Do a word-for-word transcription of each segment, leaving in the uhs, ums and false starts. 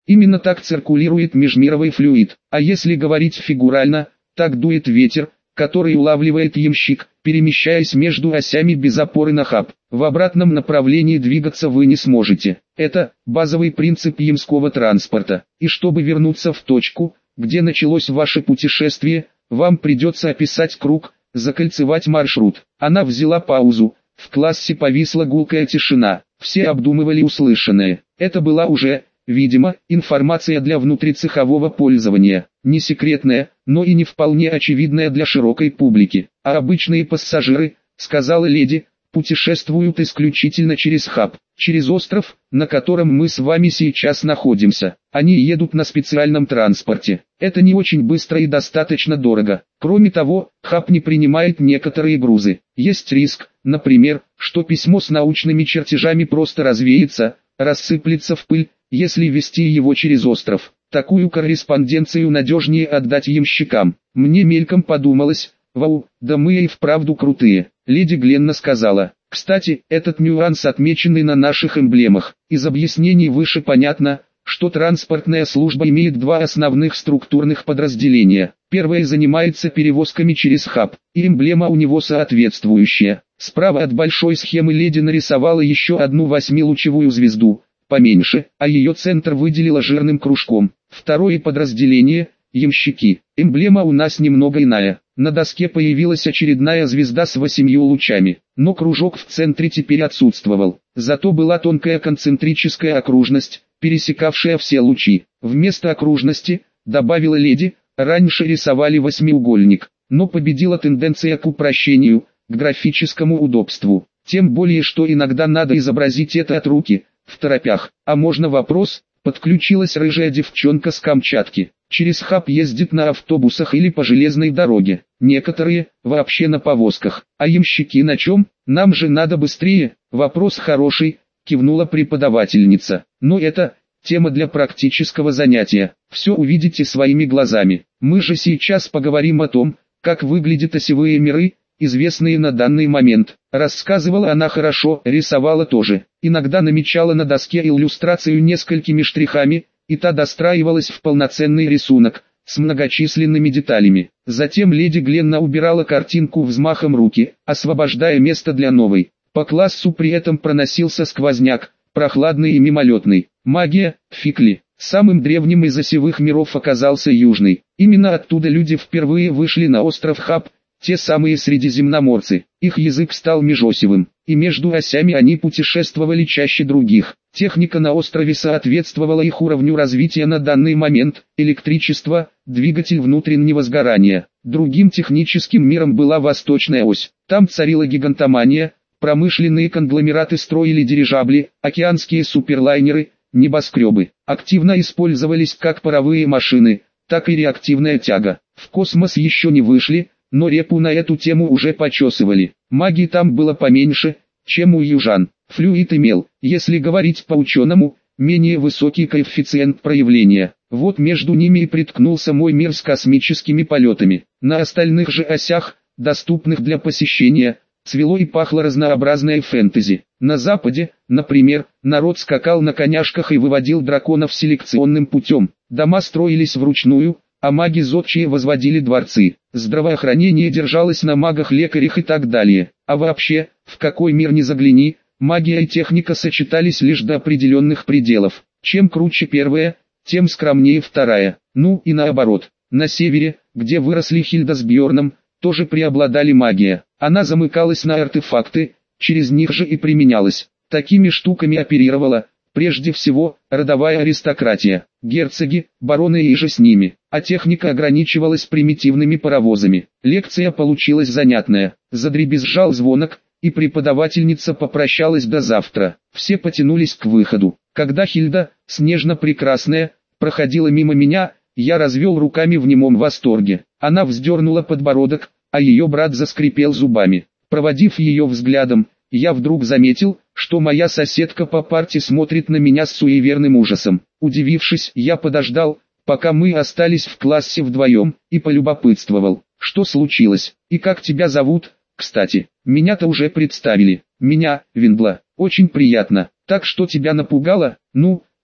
Именно так циркулирует межмировой флюид. А если говорить фигурально, так дует ветер, который улавливает ямщик, перемещаясь между осями без опоры на хаб. В обратном направлении двигаться вы не сможете. Это базовый принцип ямского транспорта. И чтобы вернуться в точку, где началось ваше путешествие, вам придется описать круг, закольцевать маршрут. Она взяла паузу. В классе повисла гулкая тишина. Все обдумывали услышанное. Это была уже, видимо, информация для внутрицехового пользования. Не секретная, но и не вполне очевидная для широкой публики. А обычные пассажиры, сказала леди, путешествуют исключительно через хаб, через остров, на котором мы с вами сейчас находимся. Они едут на специальном транспорте. Это не очень быстро и достаточно дорого. Кроме того, хаб не принимает некоторые грузы. Есть риск, например, что письмо с научными чертежами просто развеется, рассыплется в пыль, если везти его через остров. Такую корреспонденцию надежнее отдать ямщикам. Мне мельком подумалось, вау, да мы и вправду крутые. Леди Гленна сказала. Кстати, этот нюанс отмеченный на наших эмблемах. Из объяснений выше понятно, что транспортная служба имеет два основных структурных подразделения. Первое занимается перевозками через хаб, и эмблема у него соответствующая. Справа от большой схемы леди нарисовала еще одну восьмилучевую звезду, поменьше, а ее центр выделила жирным кружком. Второе подразделение – ямщики. Эмблема у нас немного иная. На доске появилась очередная звезда с восемью лучами, но кружок в центре теперь отсутствовал. Зато была тонкая концентрическая окружность, пересекавшая все лучи. Вместо окружности, добавила леди, раньше рисовали восьмиугольник, но победила тенденция к упрощению, к графическому удобству. Тем более, что иногда надо изобразить это от руки, в торопях. А можно вопрос? Подключилась рыжая девчонка с Камчатки. Через хаб ездит на автобусах или по железной дороге. Некоторые, вообще на повозках. А ямщики на чем? Нам же надо быстрее. Вопрос хороший, кивнула преподавательница. Но это тема для практического занятия. Все увидите своими глазами. Мы же сейчас поговорим о том, как выглядят осевые миры, известные на данный момент. Рассказывала она хорошо, рисовала тоже. Иногда намечала на доске иллюстрацию несколькими штрихами, и та достраивалась в полноценный рисунок, с многочисленными деталями. Затем леди Гленна убирала картинку взмахом руки, освобождая место для новой. По классу при этом проносился сквозняк, прохладный и мимолетный. Магия, фикли. Самым древним из осевых миров оказался Южный. Именно оттуда люди впервые вышли на остров Хаб, те самые средиземноморцы. Их язык стал межосевым, и между осями они путешествовали чаще других. Техника на острове соответствовала их уровню развития на данный момент. Электричество, двигатель внутреннего сгорания. Другим техническим миром была Восточная ось. Там царила гигантомания, промышленные конгломераты строили дирижабли, океанские суперлайнеры, небоскребы. Активно использовались как паровые машины, так и реактивная тяга. В космос еще не вышли, но репу на эту тему уже почесывали. Магии там было поменьше, чем у южан. Флюид имел, если говорить по-ученому, менее высокий коэффициент проявления. Вот между ними и приткнулся мой мир с космическими полетами. На остальных же осях, доступных для посещения, цвело и пахло разнообразное фэнтези. На западе, например, народ скакал на коняшках и выводил драконов селекционным путем. Дома строились вручную, а маги-зодчие возводили дворцы. Здравоохранение держалось на магах-лекарях и так далее. А вообще, в какой мир ни загляни, магия и техника сочетались лишь до определенных пределов. Чем круче первая, тем скромнее вторая. Ну и наоборот. На севере, где выросли Хильда с Бьорном, тоже преобладали магия. Она замыкалась на артефакты, через них же и применялась. Такими штуками оперировала, прежде всего, родовая аристократия, герцоги, бароны и же с ними. А техника ограничивалась примитивными паровозами. Лекция получилась занятная. Задребезжал звонок, и преподавательница попрощалась до завтра. Все потянулись к выходу. Когда Хильда, снежно-прекрасная, проходила мимо меня, я развел руками в немом восторге. Она вздернула подбородок, а ее брат заскрипел зубами. Проводив ее взглядом, я вдруг заметил, что моя соседка по парте смотрит на меня с суеверным ужасом. Удивившись, я подождал, пока мы остались в классе вдвоем, и полюбопытствовал, что случилось, и как тебя зовут, кстати. Меня-то уже представили. Меня, Виндла, очень приятно. Так что тебя напугало? Ну,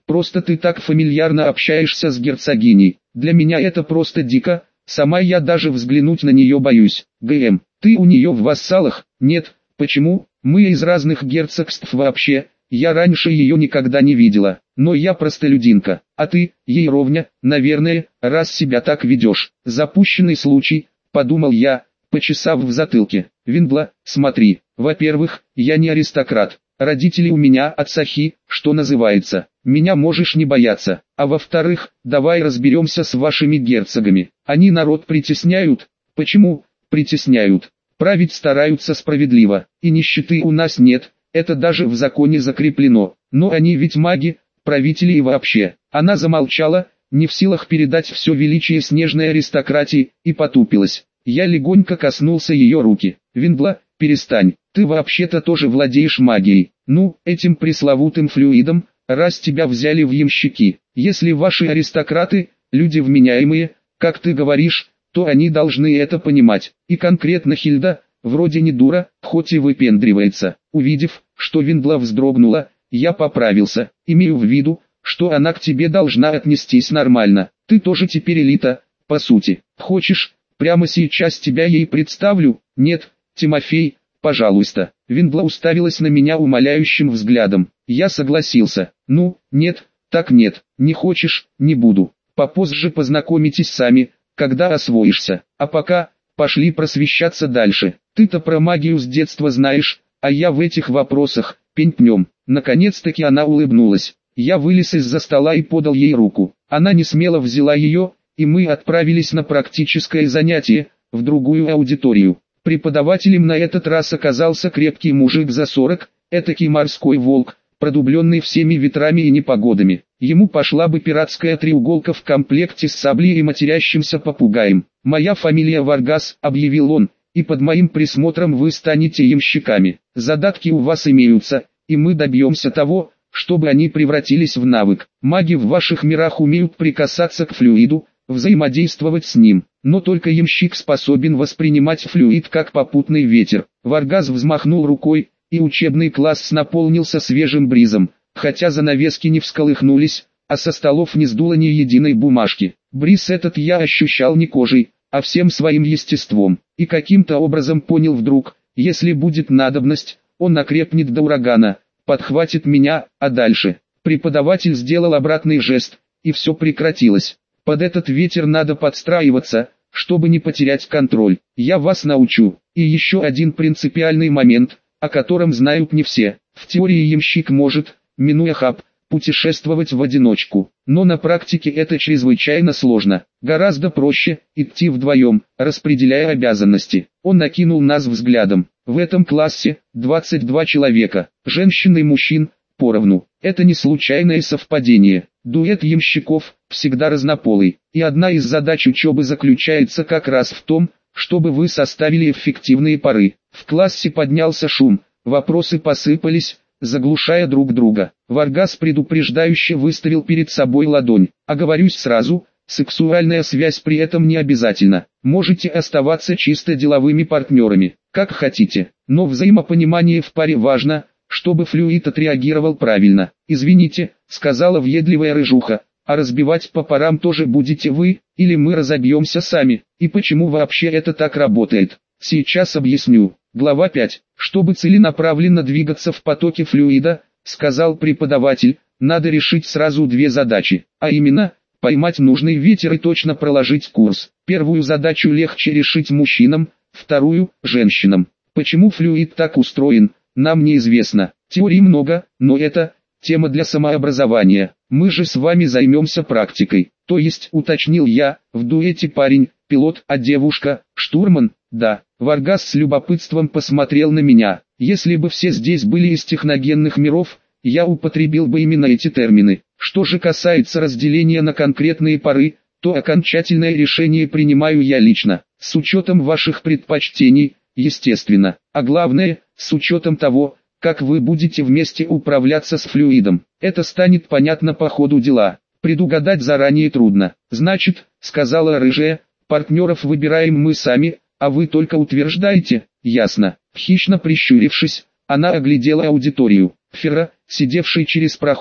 Просто ты так фамильярно общаешься с герцогиней. Для меня это просто дико, сама я даже взглянуть на нее боюсь. ГМ, ты у нее в вассалах? Нет, почему? Мы из разных герцогств вообще, я раньше ее никогда не видела, но я простолюдинка, а ты, ей ровня, наверное, раз себя так ведешь. Запущенный случай, подумал я, почесав в затылке. Виндла, смотри, во-первых, я не аристократ, родители у меня отцахи, что называется, меня можешь не бояться, а во-вторых, давай разберемся с вашими герцогами, они народ притесняют. Почему притесняют? Править стараются справедливо, и нищеты у нас нет, это даже в законе закреплено, но они ведь маги, правители и вообще. Она замолчала, не в силах передать все величие снежной аристократии, и потупилась. Я легонько коснулся ее руки. Виндла, перестань, ты вообще-то тоже владеешь магией, ну, этим пресловутым флюидом, раз тебя взяли в ямщики. Если ваши аристократы, люди вменяемые, как ты говоришь, то они должны это понимать. И конкретно Хильда, вроде не дура, хоть и выпендривается. Увидев, что Виндла вздрогнула, я поправился, имею в виду, что она к тебе должна отнестись нормально. Ты тоже теперь элита, по сути. Хочешь, прямо сейчас тебя ей представлю? Нет, Тимофей, пожалуйста. Виндла уставилась на меня умоляющим взглядом. Я согласился. Ну, нет, так нет, не хочешь, не буду. Попозже познакомитесь сами, когда освоишься. А пока, пошли просвещаться дальше. Ты-то про магию с детства знаешь, а я в этих вопросах, пень-пнем. Наконец-таки она улыбнулась. Я вылез из-за стола и подал ей руку. Она несмело взяла ее, и мы отправились на практическое занятие, в другую аудиторию. Преподавателем на этот раз оказался крепкий мужик за сорок, этакий морской волк, продубленный всеми ветрами и непогодами. Ему пошла бы пиратская треуголка в комплекте с саблей и матерящимся попугаем. «Моя фамилия Варгас», — объявил он, — «и под моим присмотром вы станете ямщиками. Задатки у вас имеются, и мы добьемся того, чтобы они превратились в навык. Маги в ваших мирах умеют прикасаться к флюиду, взаимодействовать с ним, но только ямщик способен воспринимать флюид как попутный ветер». Варгас взмахнул рукой, и учебный класс наполнился свежим бризом, хотя занавески не всколыхнулись, а со столов не сдуло ни единой бумажки. Бриз этот я ощущал не кожей, а всем своим естеством, и каким-то образом понял вдруг, если будет надобность, он окрепнет до урагана, подхватит меня, а дальше. Преподаватель сделал обратный жест, и все прекратилось. Под этот ветер надо подстраиваться, чтобы не потерять контроль. Я вас научу. И еще один принципиальный момент, о котором знают не все. В теории ямщик может, минуя хаб, путешествовать в одиночку. Но на практике это чрезвычайно сложно. Гораздо проще идти вдвоем, распределяя обязанности. Он накинул нас взглядом. В этом классе двадцать два человека, женщин и мужчин, поровну. Это не случайное совпадение. Дуэт ямщиков всегда разнополый. И одна из задач учебы заключается как раз в том, чтобы вы составили эффективные пары. В классе поднялся шум, вопросы посыпались, заглушая друг друга. Варгас предупреждающе выставил перед собой ладонь. Оговорюсь сразу, сексуальная связь при этом не обязательна. Можете оставаться чисто деловыми партнерами, как хотите. Но взаимопонимание в паре важно, чтобы флюид отреагировал правильно. «Извините», — сказала въедливая рыжуха, — «а разбивать по парам тоже будете вы, или мы разобьемся сами? И почему вообще это так работает? Сейчас объясню». Глава пять. Чтобы целенаправленно двигаться в потоке флюида, сказал преподаватель, надо решить сразу две задачи, а именно, поймать нужный ветер и точно проложить курс. Первую задачу легче решить мужчинам, вторую – женщинам. Почему флюид так устроен, нам неизвестно. Теорий много, но это тема для самообразования. Мы же с вами займемся практикой. То есть, уточнил я, в дуэте парень, пилот, а девушка, штурман, да. Варгас с любопытством посмотрел на меня. Если бы все здесь были из техногенных миров, я употребил бы именно эти термины. Что же касается разделения на конкретные пары, то окончательное решение принимаю я лично, с учетом ваших предпочтений, естественно. А главное, с учетом того, как вы будете вместе управляться с флюидом. Это станет понятно по ходу дела. Предугадать заранее трудно. Значит, сказала рыжая, партнеров выбираем мы сами, а вы только утверждаете. Ясно. Хищно прищурившись, она оглядела аудиторию. Фера, сидевший через проход,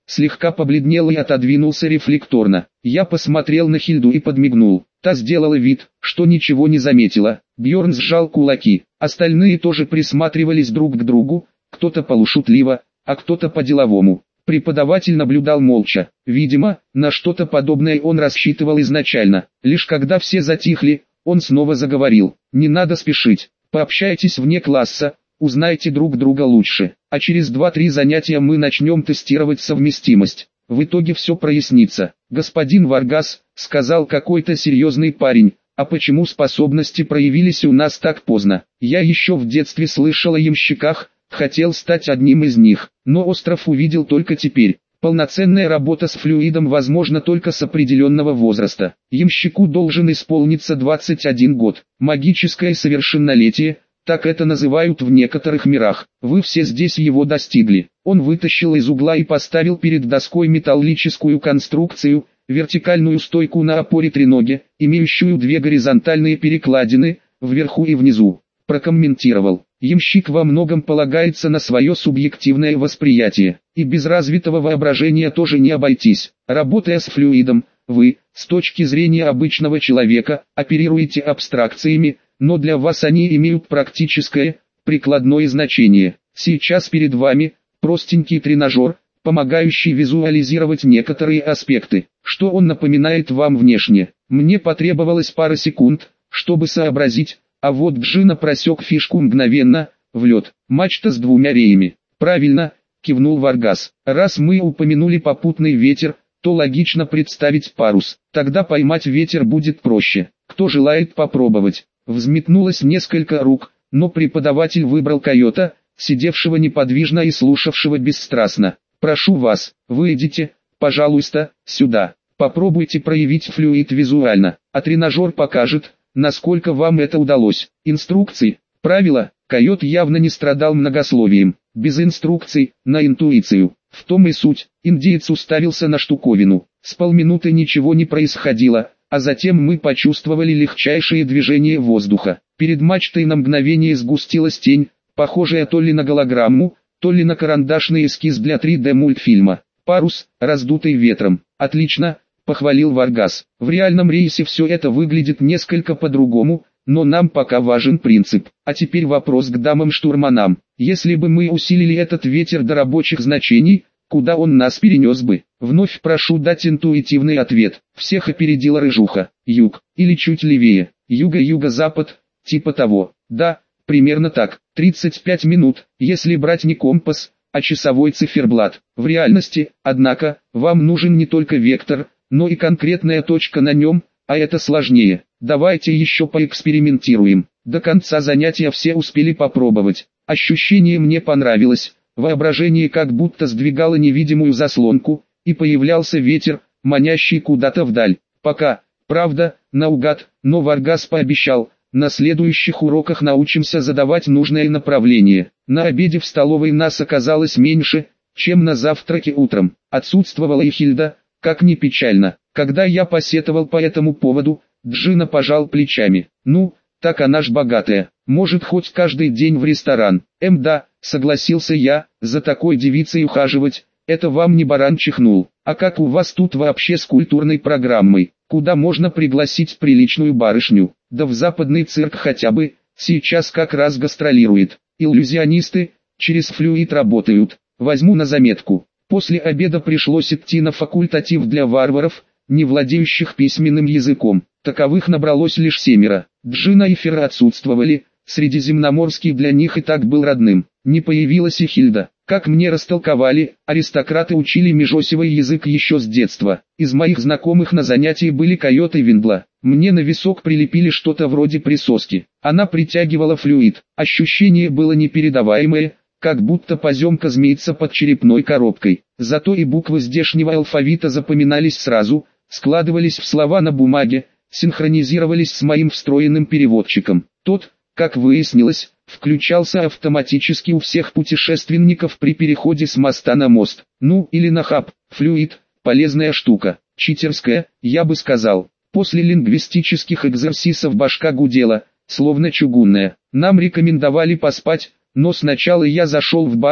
слегка побледнел и отодвинулся рефлекторно. Я посмотрел на Хильду и подмигнул. Та сделала вид, что ничего не заметила. Бьорн сжал кулаки. Остальные тоже присматривались друг к другу, кто-то полушутливо, а кто-то по-деловому. Преподаватель наблюдал молча. Видимо, на что-то подобное он рассчитывал изначально. Лишь когда все затихли, он снова заговорил. «Не надо спешить. Пообщайтесь вне класса, узнайте друг друга лучше. А через два-три занятия мы начнем тестировать совместимость. В итоге все прояснится». «Господин Варгас», — сказал какой-то серьезный парень, — «а почему способности проявились у нас так поздно? Я еще в детстве слышал о ямщиках, хотел стать одним из них, но остров увидел только теперь. Полноценная работа с флюидом возможна только с определенного возраста. Ямщику должен исполниться двадцать один год. Магическое совершеннолетие, так это называют в некоторых мирах. Вы все здесь его достигли». Он вытащил из угла и поставил перед доской металлическую конструкцию, вертикальную стойку на опоре треноги, имеющую две горизонтальные перекладины, вверху и внизу. Прокомментировал: «Ямщик во многом полагается на свое субъективное восприятие, и без развитого воображения тоже не обойтись. Работая с флюидом, вы, с точки зрения обычного человека, оперируете абстракциями, но для вас они имеют практическое, прикладное значение. Сейчас перед вами простенький тренажер, помогающий визуализировать некоторые аспекты. Что он напоминает вам внешне? Мне потребовалось пара секунд, чтобы сообразить, а вот Джина просек фишку мгновенно, в лед. Мачта с двумя реями». «Правильно», — кивнул Варгас. «Раз мы упомянули попутный ветер, то логично представить парус. Тогда поймать ветер будет проще. Кто желает попробовать?» Взметнулось несколько рук, но преподаватель выбрал койота, сидевшего неподвижно и слушавшего бесстрастно. «Прошу вас, выйдите, пожалуйста, сюда. Попробуйте проявить флюид визуально, а тренажер покажет, насколько вам это удалось. Инструкции, правила». Койот явно не страдал многословием. Без инструкций, на интуицию. В том и суть. Индеец уставился на штуковину. С полминуты ничего не происходило, а затем мы почувствовали легчайшее движение воздуха. Перед мачтой на мгновение сгустилась тень, похожая то ли на голограмму, то ли на карандашный эскиз для три дэ мультфильма. «Парус, раздутый ветром». «Отлично», — похвалил Варгас. «В реальном рейсе все это выглядит несколько по-другому, но нам пока важен принцип. А теперь вопрос к дамам-штурманам. Если бы мы усилили этот ветер до рабочих значений, куда он нас перенес бы?» Вновь прошу дать интуитивный ответ. Всех опередила рыжуха. «Юг, или чуть левее. Юго-юго-запад, типа того». «Да, примерно так. тридцать пять минут, если брать не компас, а часовой циферблат. В реальности, однако, вам нужен не только вектор, но и конкретная точка на нем, а это сложнее. Давайте еще поэкспериментируем». До конца занятия все успели попробовать. Ощущение мне понравилось. Воображение как будто сдвигало невидимую заслонку, и появлялся ветер, манящий куда-то вдаль. Пока, правда, наугад, но Варгас пообещал, на следующих уроках научимся задавать нужное направление. На обеде в столовой нас оказалось меньше, чем на завтраке утром. Отсутствовала и Хильда, как ни печально. Когда я посетовал по этому поводу, Джина пожал плечами. «Ну, так она ж богатая, может хоть каждый день в ресторан». «Эм да», согласился я, «за такой девицей ухаживать, это вам не баран чихнул. А как у вас тут вообще с культурной программой? Куда можно пригласить приличную барышню? Да в западный цирк хотя бы, сейчас как раз гастролирует. Иллюзионисты, через флюид работают. Возьму на заметку». После обеда пришлось идти на факультатив для варваров, не владеющих письменным языком. Таковых набралось лишь семеро. Джина и Фер отсутствовали, средиземноморский для них и так был родным. Не появилась и Хильда. Как мне растолковали, аристократы учили межосевый язык еще с детства. Из моих знакомых на занятии были койот и Виндла. Мне на висок прилепили что-то вроде присоски. Она притягивала флюид. Ощущение было непередаваемое, как будто поземка змеится под черепной коробкой. Зато и буквы здешнего алфавита запоминались сразу, складывались в слова на бумаге, синхронизировались с моим встроенным переводчиком. Тот, как выяснилось, включался автоматически у всех путешественников при переходе с моста на мост. Ну или на хаб. Флюид – полезная штука. Читерская, я бы сказал. После лингвистических экзерсисов башка гудела, словно чугунная. Нам рекомендовали поспать, но сначала я зашел в банк,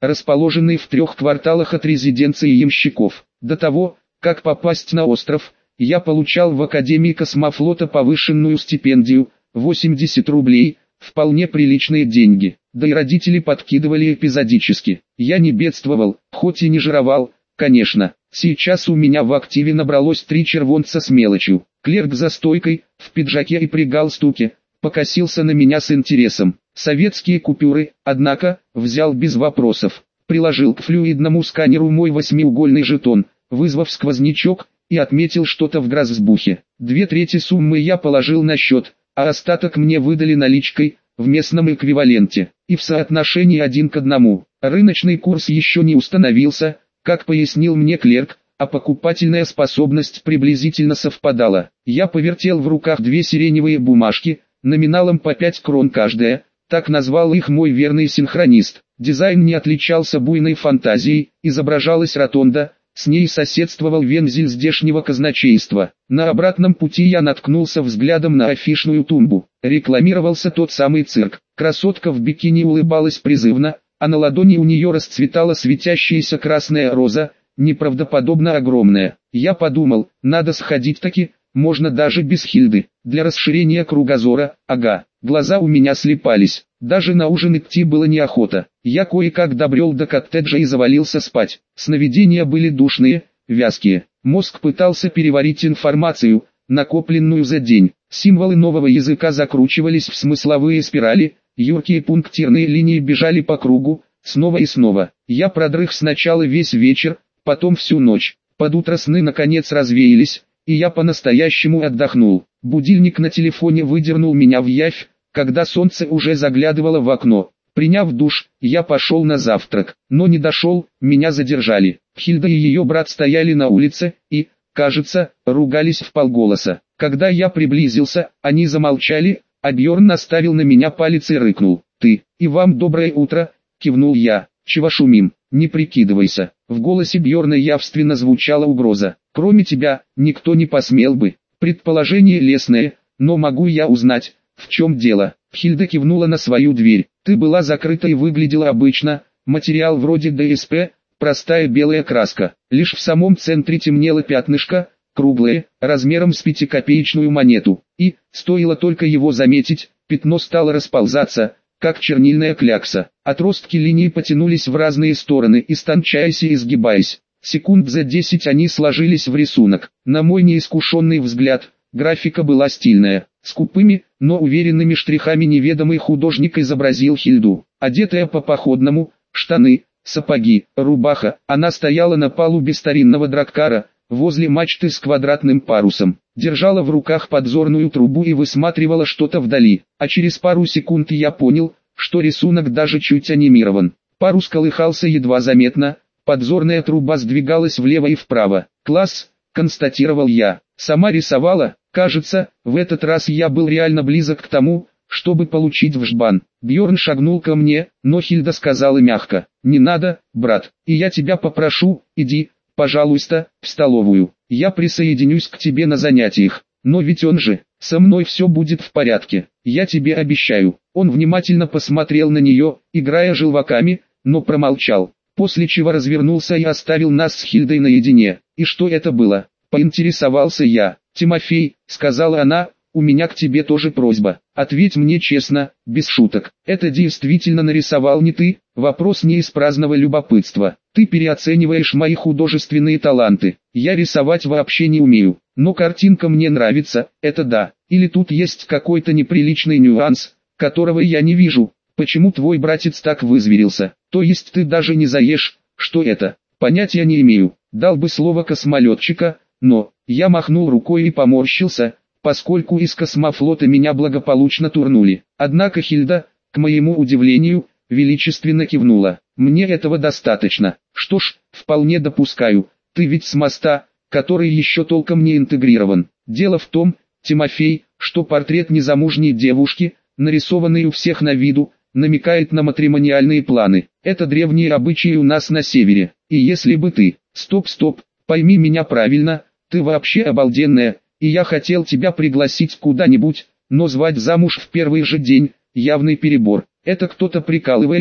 расположенный в трех кварталах от резиденции ямщиков. До того, как попасть на остров, я получал в Академии космофлота повышенную стипендию, восемьдесят рублей, вполне приличные деньги, да и родители подкидывали эпизодически. Я не бедствовал, хоть и не жировал, конечно. Сейчас у меня в активе набралось три червонца с мелочью. Клерк за стойкой, в пиджаке и при галстуке, покосился на меня с интересом. Советские купюры, однако, взял без вопросов. Приложил к флюидному сканеру мой восьмиугольный жетон, вызвав сквознячок, и отметил что-то в грозбухе. Две трети суммы я положил на счет, а остаток мне выдали наличкой, в местном эквиваленте, и в соотношении один к одному. Рыночный курс еще не установился, как пояснил мне клерк, а покупательная способность приблизительно совпадала. Я повертел в руках две сиреневые бумажки, номиналом по пять крон каждая, так назвал их мой верный синхронист. Дизайн не отличался буйной фантазией, изображалась ротонда, с ней соседствовал вензель здешнего казначейства. На обратном пути я наткнулся взглядом на афишную тумбу. Рекламировался тот самый цирк. Красотка в бикини улыбалась призывно, а на ладони у нее расцветала светящаяся красная роза, неправдоподобно огромная. Я подумал, надо сходить таки, можно даже без Хильды, для расширения кругозора, ага. Глаза у меня слепались, даже на ужин идти было неохота. Я кое-как добрел до коттеджа и завалился спать. Сновидения были душные, вязкие. Мозг пытался переварить информацию, накопленную за день. Символы нового языка закручивались в смысловые спирали, юркие пунктирные линии бежали по кругу, снова и снова. Я продрых сначала весь вечер, потом всю ночь. Под утро сны наконец развеялись, и я по-настоящему отдохнул. Будильник на телефоне выдернул меня в явь, когда солнце уже заглядывало в окно. Приняв душ, я пошел на завтрак, но не дошел, меня задержали. Хильда и ее брат стояли на улице и, кажется, ругались вполголоса. Когда я приблизился, они замолчали, а Бьорн наставил на меня палец и рыкнул. «Ты, и вам доброе утро», — кивнул я. «Чего шумим? Не прикидывайся». В голосе Бьорна явственно звучала угроза. «Кроме тебя, никто не посмел бы». Предположение лесное, но могу я узнать, в чем дело? Хильда кивнула на свою дверь. Ты была закрыта и выглядела обычно, материал вроде ДСП, простая белая краска. Лишь в самом центре темнело пятнышко, круглое, размером с пятикопеечную монету. И, стоило только его заметить, пятно стало расползаться, как чернильная клякса. Отростки линии потянулись в разные стороны, истончаясь и изгибаясь. Секунд за десять они сложились в рисунок. На мой неискушенный взгляд, графика была стильная. Скупыми, но уверенными штрихами неведомый художник изобразил Хильду. Одетая по-походному, штаны, сапоги, рубаха, она стояла на палубе старинного драккара, возле мачты с квадратным парусом. Держала в руках подзорную трубу и высматривала что-то вдали. А через пару секунд я понял, что рисунок даже чуть анимирован. Парус колыхался едва заметно, подзорная труба сдвигалась влево и вправо. «Класс», — констатировал я. «Сама рисовала?» Кажется, в этот раз я был реально близок к тому, чтобы получить вжбан. Бьорн шагнул ко мне, но Хильда сказала мягко: «Не надо, брат, и я тебя попрошу, иди, пожалуйста, в столовую. Я присоединюсь к тебе на занятиях. Но ведь он же, со мной все будет в порядке, я тебе обещаю». Он внимательно посмотрел на нее, играя желваками, но промолчал, после чего развернулся и оставил нас с Хильдой наедине. «И что это было?» — поинтересовался я. «Тимофей», — сказала она, — «у меня к тебе тоже просьба. Ответь мне честно, без шуток. Это действительно нарисовал не ты?» Вопрос не из праздного любопытства. «Ты переоцениваешь мои художественные таланты. Я рисовать вообще не умею. Но картинка мне нравится, это да. Или тут есть какой-то неприличный нюанс, которого я не вижу. Почему твой братец так вызверился? То есть ты даже не заешь, что это?» «Понятия не имею. Дал бы слово космолетчика, но...» Я махнул рукой и поморщился, поскольку из космофлота меня благополучно турнули. Однако Хильда, к моему удивлению, величественно кивнула. «Мне этого достаточно. Что ж, вполне допускаю, ты ведь с моста, который еще толком не интегрирован. Дело в том, Тимофей, что портрет незамужней девушки, нарисованный у всех на виду, намекает на матримониальные планы. Это древние обычаи у нас на севере. И если бы ты... Стоп, стоп, пойми меня правильно, ты вообще обалденная, и я хотел тебя пригласить куда-нибудь, но звать замуж в первый же день, явный перебор. Это кто-то прикалывается,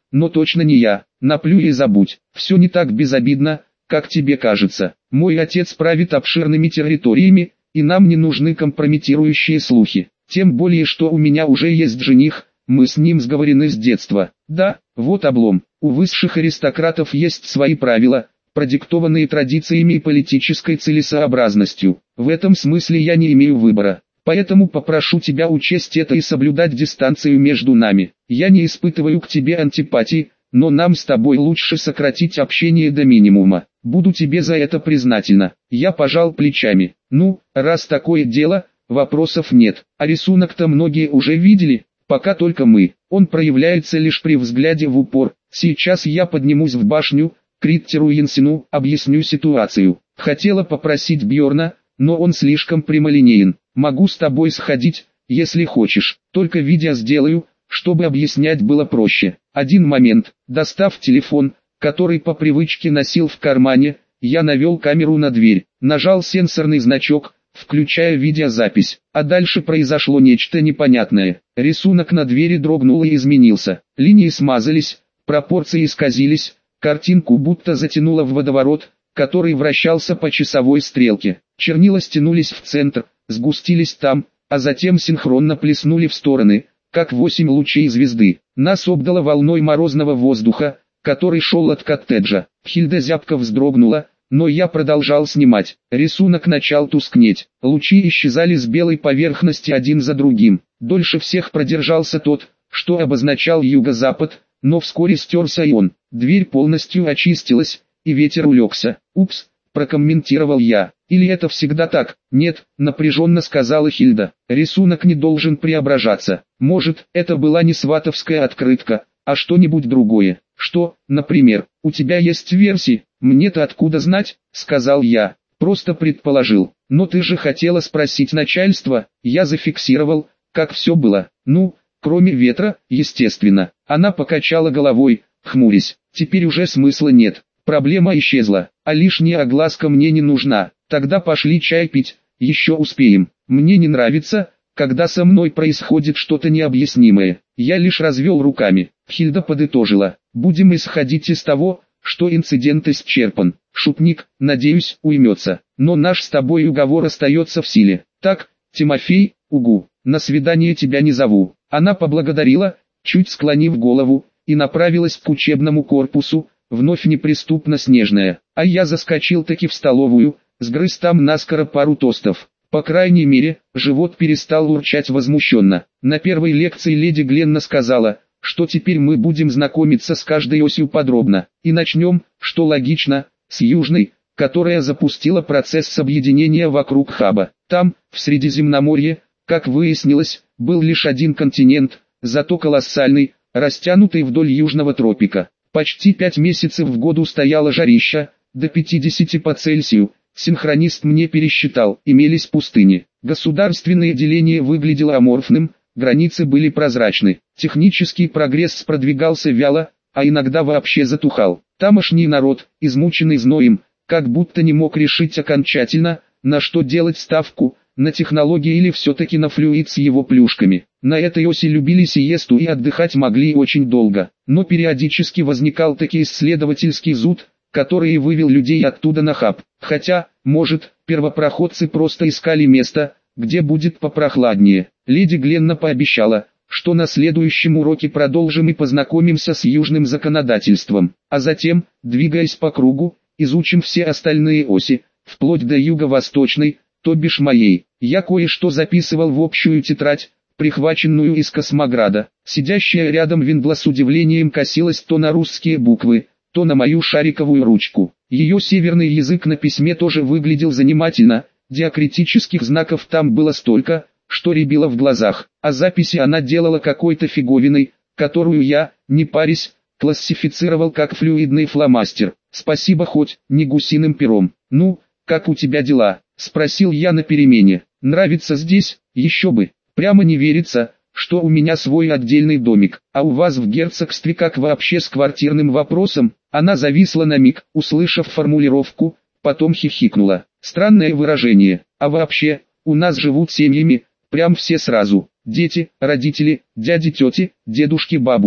но точно не я. Наплюй и забудь. Все не так безобидно, как тебе кажется. Мой отец правит обширными территориями, и нам не нужны компрометирующие слухи. Тем более, что у меня уже есть жених, мы с ним сговорены с детства. Да, вот облом. У высших аристократов есть свои правила, продиктованные традициями и политической целесообразностью. В этом смысле я не имею выбора. Поэтому попрошу тебя учесть это и соблюдать дистанцию между нами. Я не испытываю к тебе антипатии, но нам с тобой лучше сократить общение до минимума. Буду тебе за это признательна. Я пожал плечами. Ну, раз такое дело, вопросов нет. А рисунок-то многие уже видели, пока только мы. Он проявляется лишь при взгляде в упор. Сейчас я поднимусь в башню, к Риттеру Янсену, объясню ситуацию. Хотела попросить Бьорна, но он слишком прямолинеен. Могу с тобой сходить, если хочешь. Только видео сделаю, чтобы объяснять было проще. Один момент. Достав телефон, который по привычке носил в кармане, я навел камеру на дверь, нажал сенсорный значок, включая видеозапись. А дальше произошло нечто непонятное. Рисунок на двери дрогнул и изменился. Линии смазались, пропорции исказились, картинку будто затянуло в водоворот, который вращался по часовой стрелке. Чернила стянулись в центр, сгустились там, а затем синхронно плеснули в стороны, как восемь лучей звезды. Нас обдало волной морозного воздуха, который шел от коттеджа. Хильда зябко вздрогнула, но я продолжал снимать. Рисунок начал тускнеть. Лучи исчезали с белой поверхности один за другим. Дольше всех продержался тот, что обозначал юго-запад, но вскоре стерся и он. Дверь полностью очистилась, и ветер улегся. «Упс», прокомментировал я. «Или это всегда так?» «Нет», напряженно сказала Хильда. «Рисунок не должен преображаться. Может, это была не сватовская открытка, а что-нибудь другое». «Что, например, у тебя есть версии?» «Мне-то откуда знать?» — сказал я. «Просто предположил. Но ты же хотела спросить начальство». Я зафиксировал, как все было. «Ну, кроме ветра, естественно». Она покачала головой, хмурясь. «Теперь уже смысла нет. Проблема исчезла, а лишняя огласка мне не нужна. Тогда пошли чай пить, еще успеем. Мне не нравится, когда со мной происходит что-то необъяснимое». Я лишь развел руками. Хильда подытожила. «Будем исходить из того, что инцидент исчерпан. Шутник, надеюсь, уймется. Но наш с тобой уговор остается в силе. Так, Тимофей, угу, на свидание тебя не зову». Она поблагодарила, чуть склонив голову, и направилась к учебному корпусу, вновь неприступно снежная. А я заскочил таки в столовую, сгрыз там наскоро пару тостов. По крайней мере, живот перестал урчать возмущенно. На первой лекции леди Гленна сказала, что теперь мы будем знакомиться с каждой осью подробно. И начнем, что логично, с южной, которая запустила процесс объединения вокруг хаба. Там, в Средиземноморье, как выяснилось, был лишь один континент, зато колоссальный, растянутый вдоль южного тропика. Почти пять месяцев в году стояло жарища, до пятидесяти по Цельсию. Синхронист мне пересчитал, имелись пустыни. Государственное деление выглядело аморфным, границы были прозрачны. Технический прогресс продвигался вяло, а иногда вообще затухал. Тамошний народ, измученный зноем, как будто не мог решить окончательно, на что делать ставку, на технологии или все-таки на флюид с его плюшками. На этой оси любили сиесту и отдыхать могли очень долго, но периодически возникал таки исследовательский зуд, который и вывел людей оттуда на хаб. Хотя, может, первопроходцы просто искали место, где будет попрохладнее. Леди Гленна пообещала, что на следующем уроке продолжим и познакомимся с южным законодательством, а затем, двигаясь по кругу, изучим все остальные оси, вплоть до юго-восточной, то бишь моей. Я кое-что записывал в общую тетрадь, прихваченную из Космограда. Сидящая рядом Виндла с удивлением косилась то на русские буквы, то на мою шариковую ручку. Ее северный язык на письме тоже выглядел занимательно, диакритических знаков там было столько, что рябило в глазах, а записи она делала какой-то фиговиной, которую я, не парясь, классифицировал как флюидный фломастер. Спасибо хоть, не гусиным пером. «Ну, как у тебя дела?» — спросил я на перемене. «Нравится здесь? Еще бы. Прямо не верится, что у меня свой отдельный домик, а у вас в герцогстве как вообще с квартирным вопросом?» Она зависла на миг, услышав формулировку, потом хихикнула. «Странное выражение. А вообще, у нас живут семьями, прям все сразу. Дети, родители, дяди, тети, дедушки, бабушки.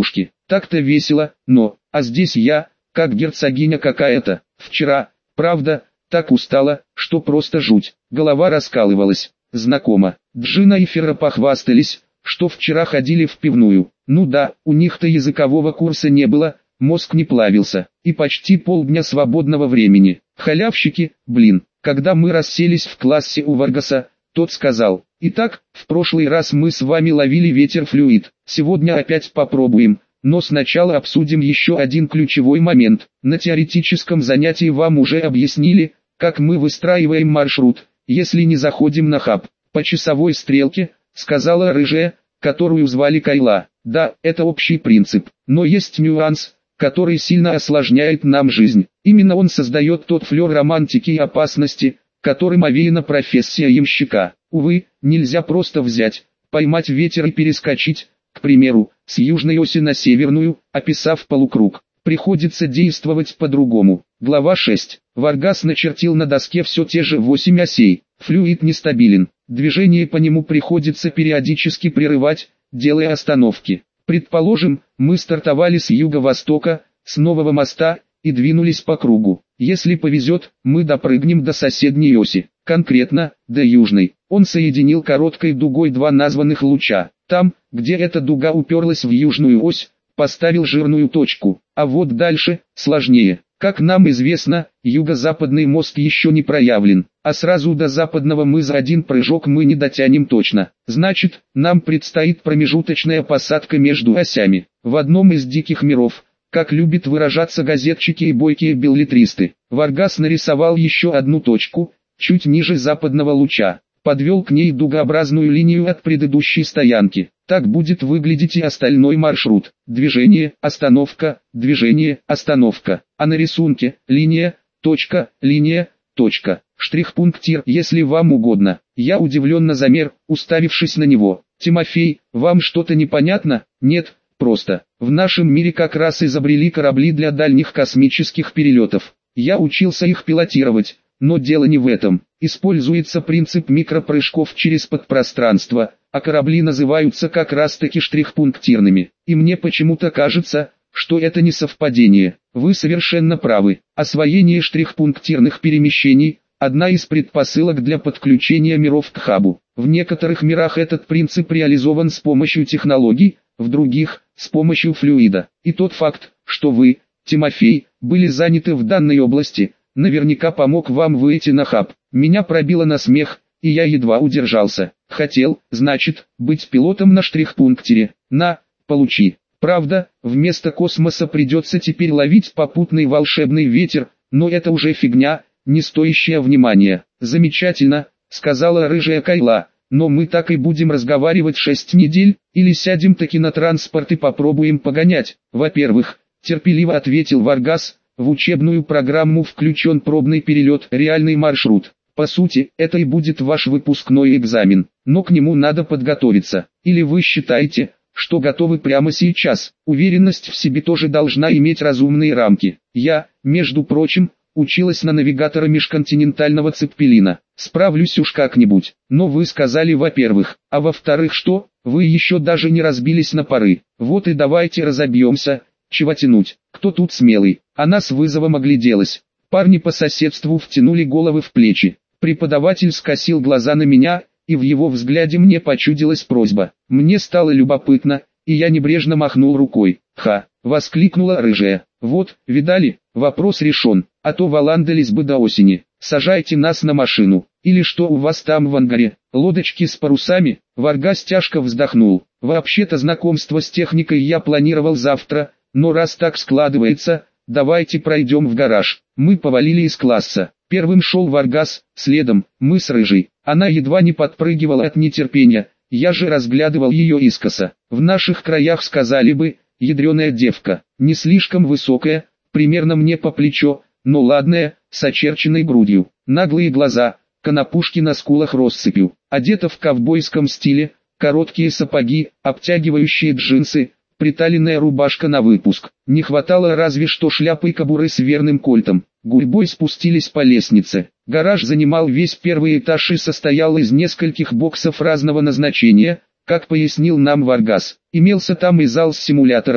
Так-то весело, но, а здесь я, как герцогиня какая-то, вчера, правда, так устала, что просто жуть, голова раскалывалась. Знакомо. Джина и Ферра похвастались, что вчера ходили в пивную. Ну да, у них-то языкового курса не было, мозг не плавился, и почти полдня свободного времени. Халявщики, блин. Когда мы расселись в классе у Варгаса, тот сказал: «Итак, в прошлый раз мы с вами ловили ветер-флюид, сегодня опять попробуем, но сначала обсудим еще один ключевой момент. На теоретическом занятии вам уже объяснили, как мы выстраиваем маршрут, если не заходим на хаб по часовой стрелке», сказала рыжая, которую звали Кайла. «Да, это общий принцип, но есть нюанс, который сильно осложняет нам жизнь. Именно он создает тот флер романтики и опасности, которым овеяна профессия ямщика. Увы, нельзя просто взять, поймать ветер и перескочить, к примеру, с южной оси на северную, описав полукруг. Приходится действовать по-другому». Глава шесть. Варгас начертил на доске все те же восемь осей. Флюид нестабилен, движение по нему приходится периодически прерывать, делая остановки. Предположим, мы стартовали с юго-востока, с нового моста, и двинулись по кругу. Если повезет, мы допрыгнем до соседней оси, конкретно, до южной. Он соединил короткой дугой два названных луча. Там, где эта дуга уперлась в южную ось, поставил жирную точку. А вот дальше, сложнее. Как нам известно, юго-западный мост еще не проявлен, а сразу до западного мыза один прыжок мы не дотянем точно. Значит, нам предстоит промежуточная посадка между осями. В одном из диких миров, как любят выражаться газетчики и бойкие беллетристы, Варгас нарисовал еще одну точку, чуть ниже западного луча. Подвел к ней дугообразную линию от предыдущей стоянки. Так будет выглядеть и остальной маршрут. Движение, остановка, движение, остановка. А на рисунке – линия, точка, линия, точка. Штрих-пунктир, если вам угодно. Я удивленно замер, уставившись на него. «Тимофей, вам что-то непонятно?» «Нет, просто. В нашем мире как раз изобрели корабли для дальних космических перелетов. Я учился их пилотировать. Но дело не в этом. Используется принцип микропрыжков через подпространство, а корабли называются как раз таки штрих-пунктирными. И мне почему-то кажется, что это не совпадение. Вы совершенно правы. Освоение штрих-пунктирных перемещений – одна из предпосылок для подключения миров к хабу. В некоторых мирах этот принцип реализован с помощью технологий, в других – с помощью флюида. И тот факт, что вы, Тимофей, были заняты в данной области – наверняка помог вам выйти на хаб. Меня пробило на смех, и я едва удержался. Хотел, значит, быть пилотом на штрих-пунктере. На, получи. Правда, вместо космоса придется теперь ловить попутный волшебный ветер, но это уже фигня, не стоящая внимания. Замечательно, сказала рыжая Кайла, но мы так и будем разговаривать шесть недель, или сядем таки на транспорт и попробуем погонять. Во-первых, терпеливо ответил Варгас, в учебную программу включен пробный перелет, реальный маршрут. По сути, это и будет ваш выпускной экзамен, но к нему надо подготовиться. Или вы считаете, что готовы прямо сейчас? Уверенность в себе тоже должна иметь разумные рамки. Я, между прочим, училась на навигатора межконтинентального цеппелина. Справлюсь уж как-нибудь. Но вы сказали во-первых, а во-вторых что? Вы еще даже не разбились на пары. Вот и давайте разобьемся. Чего тянуть? Кто тут смелый? Она с вызовом огляделась. Парни по соседству втянули головы в плечи. Преподаватель скосил глаза на меня, и в его взгляде мне почудилась просьба. Мне стало любопытно, и я небрежно махнул рукой. «Ха!» — воскликнула рыжая. «Вот, видали, вопрос решен, а то валандались бы до осени. Сажайте нас на машину. Или что у вас там в ангаре? Лодочки с парусами?» Варгас тяжко вздохнул. «Вообще-то знакомство с техникой я планировал завтра, но раз так складывается, давайте пройдем в гараж». Мы повалили из класса. Первым шел Варгас, следом, мы с рыжей. Она едва не подпрыгивала от нетерпения, я же разглядывал ее искоса. В наших краях сказали бы, ядреная девка, не слишком высокая, примерно мне по плечо, но ладная, с очерченной грудью, наглые глаза, конопушки на скулах россыпью, одета в ковбойском стиле, короткие сапоги, обтягивающие джинсы, приталенная рубашка на выпуск. Не хватало разве что шляпы и кобуры с верным кольтом. Гурьбой спустились по лестнице. Гараж занимал весь первый этаж и состоял из нескольких боксов разного назначения, как пояснил нам Варгас. Имелся там и зал с симулятором,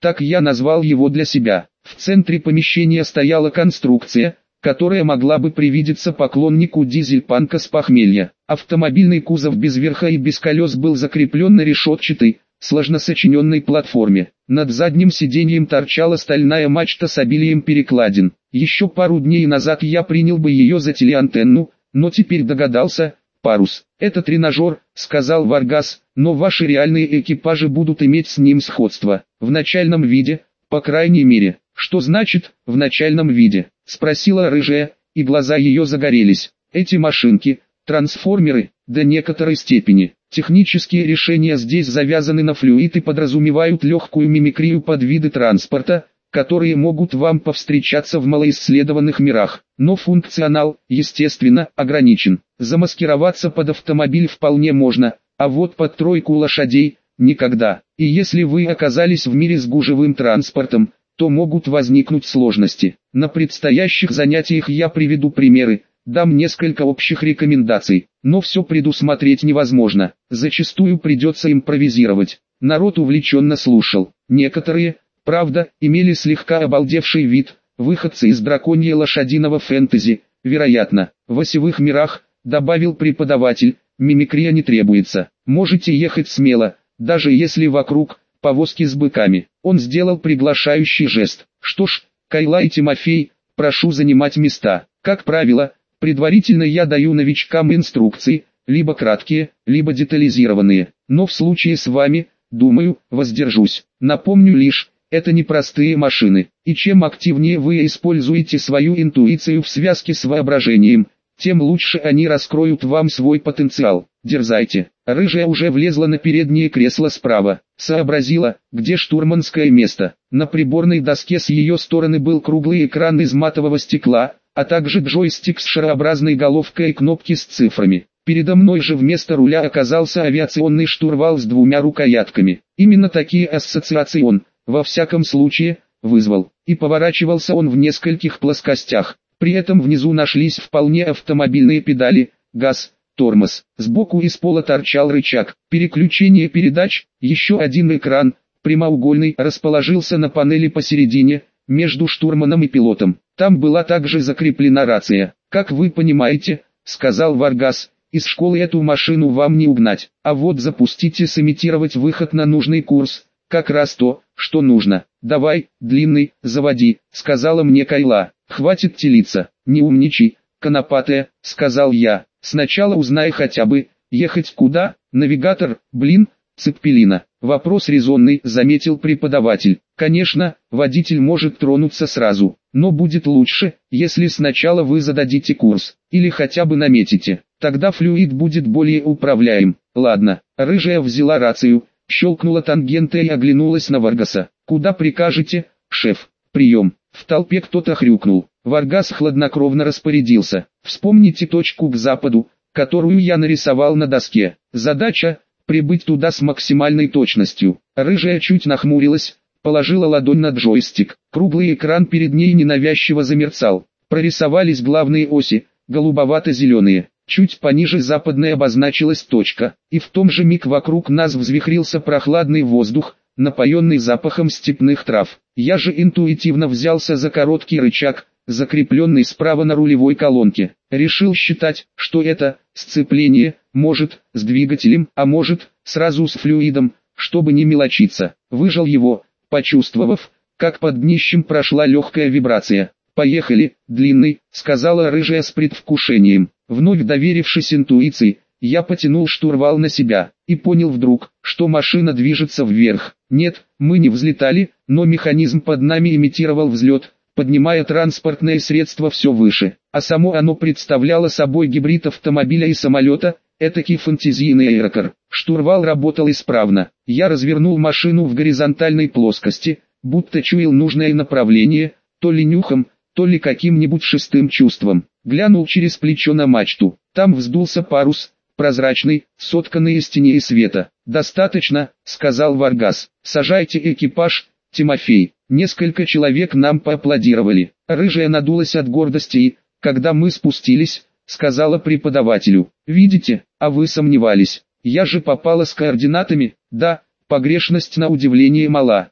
Так я назвал его для себя. В центре помещения стояла конструкция, которая могла бы привидеться поклоннику дизель-панка с похмелья. Автомобильный кузов без верха и без колес был закреплен на решетчатой, сложно сочиненной платформе. Над задним сиденьем торчала стальная мачта с обилием перекладин. Еще пару дней назад я принял бы ее за телеантенну, но теперь догадался, парус. Это тренажер, сказал Варгас, но ваши реальные экипажи будут иметь с ним сходство. В начальном виде, по крайней мере. Что значит «в начальном виде»? Спросила рыжая, и глаза ее загорелись. Эти машинки, трансформеры, до некоторой степени. Технические решения здесь завязаны на флюид и подразумевают легкую мимикрию под виды транспорта, которые могут вам повстречаться в малоисследованных мирах. Но функционал, естественно, ограничен. Замаскироваться под автомобиль вполне можно, а вот под тройку лошадей – никогда. И если вы оказались в мире с гужевым транспортом, то могут возникнуть сложности. На предстоящих занятиях я приведу примеры, дам несколько общих рекомендаций, но все предусмотреть невозможно. Зачастую придется импровизировать. Народ увлеченно слушал. Некоторые, правда, имели слегка обалдевший вид, выходцы из драконья лошадиного фэнтези, вероятно, в осевых мирах, добавил преподаватель, мимикрия не требуется. Можете ехать смело, даже если вокруг повозки с быками. Он сделал приглашающий жест. Что ж, Кайла и Тимофей, прошу занимать места. Как правило, предварительно я даю новичкам инструкции, либо краткие, либо детализированные. Но в случае с вами, думаю, воздержусь. Напомню лишь, это не простые машины. И чем активнее вы используете свою интуицию в связке с воображением, тем лучше они раскроют вам свой потенциал. Дерзайте. Рыжая уже влезла на переднее кресло справа. Сообразила, где штурманское место. На приборной доске с ее стороны был круглый экран из матового стекла, а также джойстик с шарообразной головкой и кнопки с цифрами. Передо мной же вместо руля оказался авиационный штурвал с двумя рукоятками. Именно такие ассоциации он, во всяком случае, вызвал. И поворачивался он в нескольких плоскостях. При этом внизу нашлись вполне автомобильные педали, газ, тормоз. Сбоку из пола торчал рычаг. Переключение передач, еще один экран, прямоугольный, расположился на панели посередине, между штурманом и пилотом. Там была также закреплена рация. «Как вы понимаете, — сказал Варгас, — из школы эту машину вам не угнать. А вот запустить и сымитировать выход на нужный курс — как раз то, что нужно. Давай, длинный, заводи», — сказала мне Кайла. «Хватит телиться, не умничай, конопатая», — сказал я. «Сначала узнай хотя бы, ехать куда, навигатор, блин, цеппелина». «Вопрос резонный», — заметил преподаватель. «Конечно, водитель может тронуться сразу, но будет лучше, если сначала вы зададите курс, или хотя бы наметите. Тогда флюид будет более управляем». «Ладно». Рыжая взяла рацию, щелкнула тангентой и оглянулась на Варгаса. «Куда прикажете, шеф?» «Прием». В толпе кто-то хрюкнул. Варгас хладнокровно распорядился. «Вспомните точку к западу, которую я нарисовал на доске. Задача — прибыть туда с максимальной точностью». Рыжая чуть нахмурилась, положила ладонь на джойстик. Круглый экран перед ней ненавязчиво замерцал. Прорисовались главные оси, голубовато-зеленые. Чуть пониже западной обозначилась точка, и в том же миг вокруг нас взвихрился прохладный воздух, напоенный запахом степных трав. Я же интуитивно взялся за короткий рычаг, закрепленный справа на рулевой колонке. Решил считать, что это сцепление, может, с двигателем, а может, сразу с флюидом, чтобы не мелочиться. Выжал его, почувствовав, как под днищем прошла легкая вибрация. «Поехали, длинный», — сказала рыжая с предвкушением. Вновь доверившись интуиции, я потянул штурвал на себя, и понял вдруг, что машина движется вверх. Нет, мы не взлетали, но механизм под нами имитировал взлет, поднимая транспортное средство все выше, а само оно представляло собой гибрид автомобиля и самолета, этакий фантазийный аэрокар. Штурвал работал исправно, я развернул машину в горизонтальной плоскости, будто чуял нужное направление, то ли нюхом, то ли каким-нибудь шестым чувством. Глянул через плечо на мачту, там вздулся парус, прозрачный, сотканный из теней и света. «Достаточно», — сказал Варгас. «Сажайте экипаж, Тимофей». Несколько человек нам поаплодировали. Рыжая надулась от гордости и, когда мы спустились, сказала преподавателю: «Видите, а вы сомневались. Я же попала с координатами». «Да, погрешность на удивление мала»,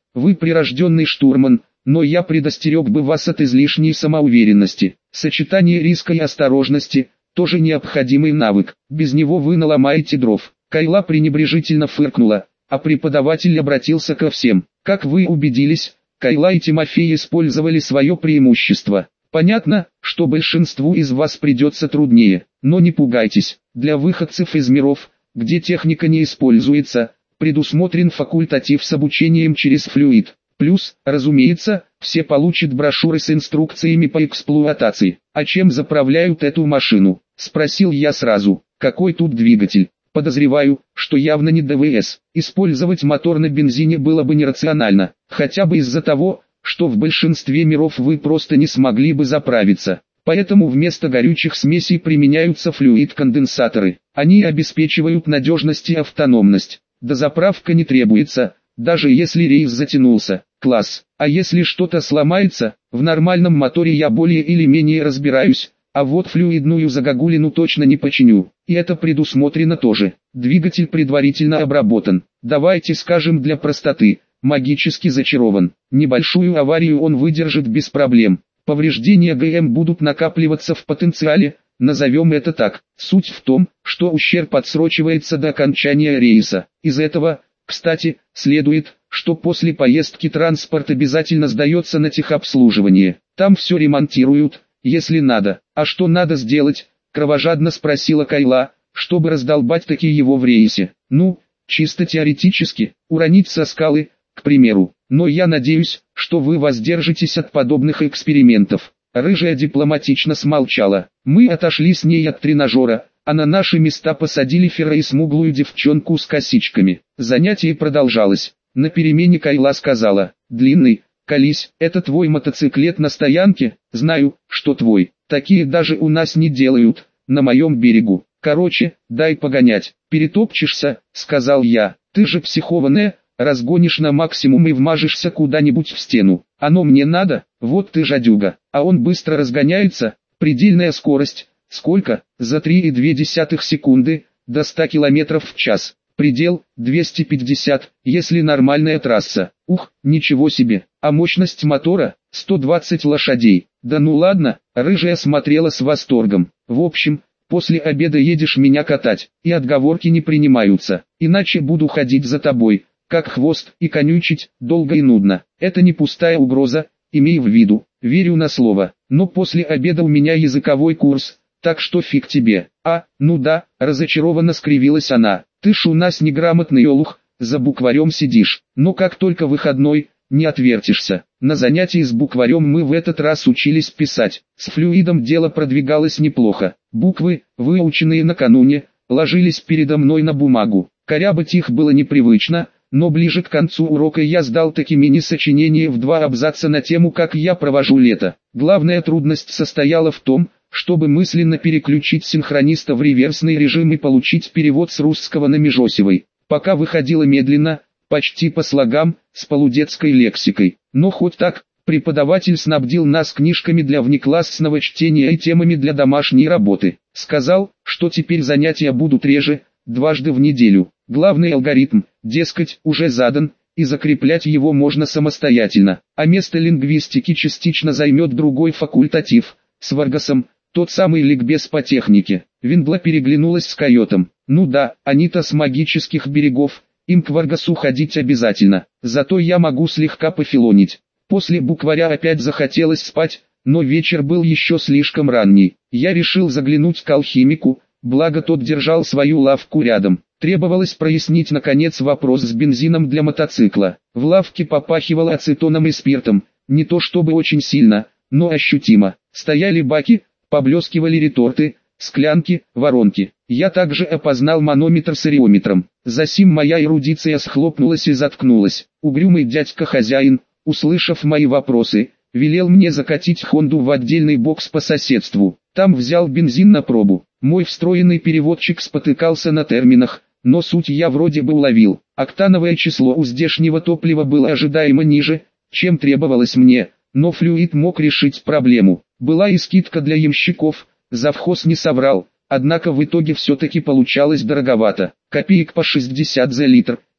вы прирожденный штурман, но я предостерег бы вас от излишней самоуверенности. Сочетание риска и осторожности – тоже необходимый навык, без него вы наломаете дров. Кайла пренебрежительно фыркнула, а преподаватель обратился ко всем. Как вы убедились, Кайла и Тимофей использовали свое преимущество. Понятно, что большинству из вас придется труднее, но не пугайтесь, для выходцев из миров, где техника не используется, предусмотрен факультатив с обучением через флюид. Плюс, разумеется, все получат брошюры с инструкциями по эксплуатации. А чем заправляют эту машину? Спросил я сразу. Какой тут двигатель? Подозреваю, что явно не ДВС. Использовать мотор на бензине было бы нерационально, хотя бы из-за того, что в большинстве миров вы просто не смогли бы заправиться. Поэтому вместо горючих смесей применяются флюид-конденсаторы. Они обеспечивают надежность и автономность. Дозаправка не требуется, даже если рейс затянулся. Класс. А если что-то сломается, в нормальном моторе я более или менее разбираюсь, а вот флюидную загогулину точно не починю. И это предусмотрено тоже. Двигатель предварительно обработан. Давайте скажем для простоты, магически зачарован. Небольшую аварию он выдержит без проблем. Повреждения ГМ будут накапливаться в потенциале, назовем это так. Суть в том, что ущерб отсрочивается до окончания рейса. Из этого, кстати, следует, что после поездки транспорт обязательно сдается на техобслуживание. Там все ремонтируют, если надо. А что надо сделать? Кровожадно спросила Кайла, чтобы раздолбать таки его в рейсе. Ну, чисто теоретически, уронить со скалы, к примеру. Но я надеюсь, что вы воздержитесь от подобных экспериментов. Рыжая дипломатично смолчала. Мы отошли с ней от тренажера, а на наши места посадили Фера и смуглую девчонку с косичками. Занятие продолжалось. На перемене Кайла сказала: «Длинный, колись, это твой мотоциклет на стоянке?» «Знаю, что твой. Такие даже у нас не делают, на моем берегу. Короче, дай погонять. Перетопчешься», — сказал я. «Ты же психованная, разгонишь на максимум и вмажешься куда-нибудь в стену. Оно мне надо? Вот ты жадюга». А он быстро разгоняется, предельная скорость. Сколько? За три и две десятых секунды, до ста километров в час. Предел – двести пятьдесят, если нормальная трасса. Ух, ничего себе. А мощность мотора – сто двадцать лошадей. Да ну ладно, рыжая смотрела с восторгом. В общем, после обеда едешь меня катать, и отговорки не принимаются. Иначе буду ходить за тобой, как хвост, и конючить, долго и нудно. Это не пустая угроза, имей в виду. Верю на слово. Но после обеда у меня языковой курс, так что фиг тебе. А, ну да, разочарованно скривилась она. Ты ж у нас неграмотный олух, за букварем сидишь. Но как только выходной, не отвертишься. На занятии с букварем мы в этот раз учились писать. С флюидом дело продвигалось неплохо. Буквы, выученные накануне, ложились передо мной на бумагу. Корябать их было непривычно, но ближе к концу урока я сдал таки мини-сочинение в два абзаца на тему «Как я провожу лето». Главная трудность состояла в том, чтобы мысленно переключить синхрониста в реверсный режим и получить перевод с русского на межосевый. Пока выходило медленно, почти по слогам, с полудетской лексикой. Но хоть так, преподаватель снабдил нас книжками для внеклассного чтения и темами для домашней работы. Сказал, что теперь занятия будут реже, дважды в неделю. Главный алгоритм, дескать, уже задан, и закреплять его можно самостоятельно. А место лингвистики частично займет другой факультатив, с Варгасом, тот самый ликбез по технике. Виндла переглянулась с койотом. Ну да, они-то с магических берегов, им к Варгасу ходить обязательно. Зато я могу слегка пофилонить. После букваря опять захотелось спать, но вечер был еще слишком ранний. Я решил заглянуть к алхимику, благо тот держал свою лавку рядом. Требовалось прояснить наконец вопрос с бензином для мотоцикла. В лавке попахивало ацетоном и спиртом, не то чтобы очень сильно, но ощутимо. Стояли баки, поблескивали реторты, склянки, воронки. Я также опознал манометр с ареометром. Засим моя эрудиция схлопнулась и заткнулась. Угрюмый дядька-хозяин, услышав мои вопросы, велел мне закатить Хонду в отдельный бокс по соседству. Там взял бензин на пробу. Мой встроенный переводчик спотыкался на терминах, но суть я вроде бы уловил. Октановое число у здешнего топлива было ожидаемо ниже, чем требовалось мне, но флюид мог решить проблему. Была и скидка для ямщиков, завхоз не соврал, однако в итоге все-таки получалось дороговато. Копеек по шестьдесят за литр,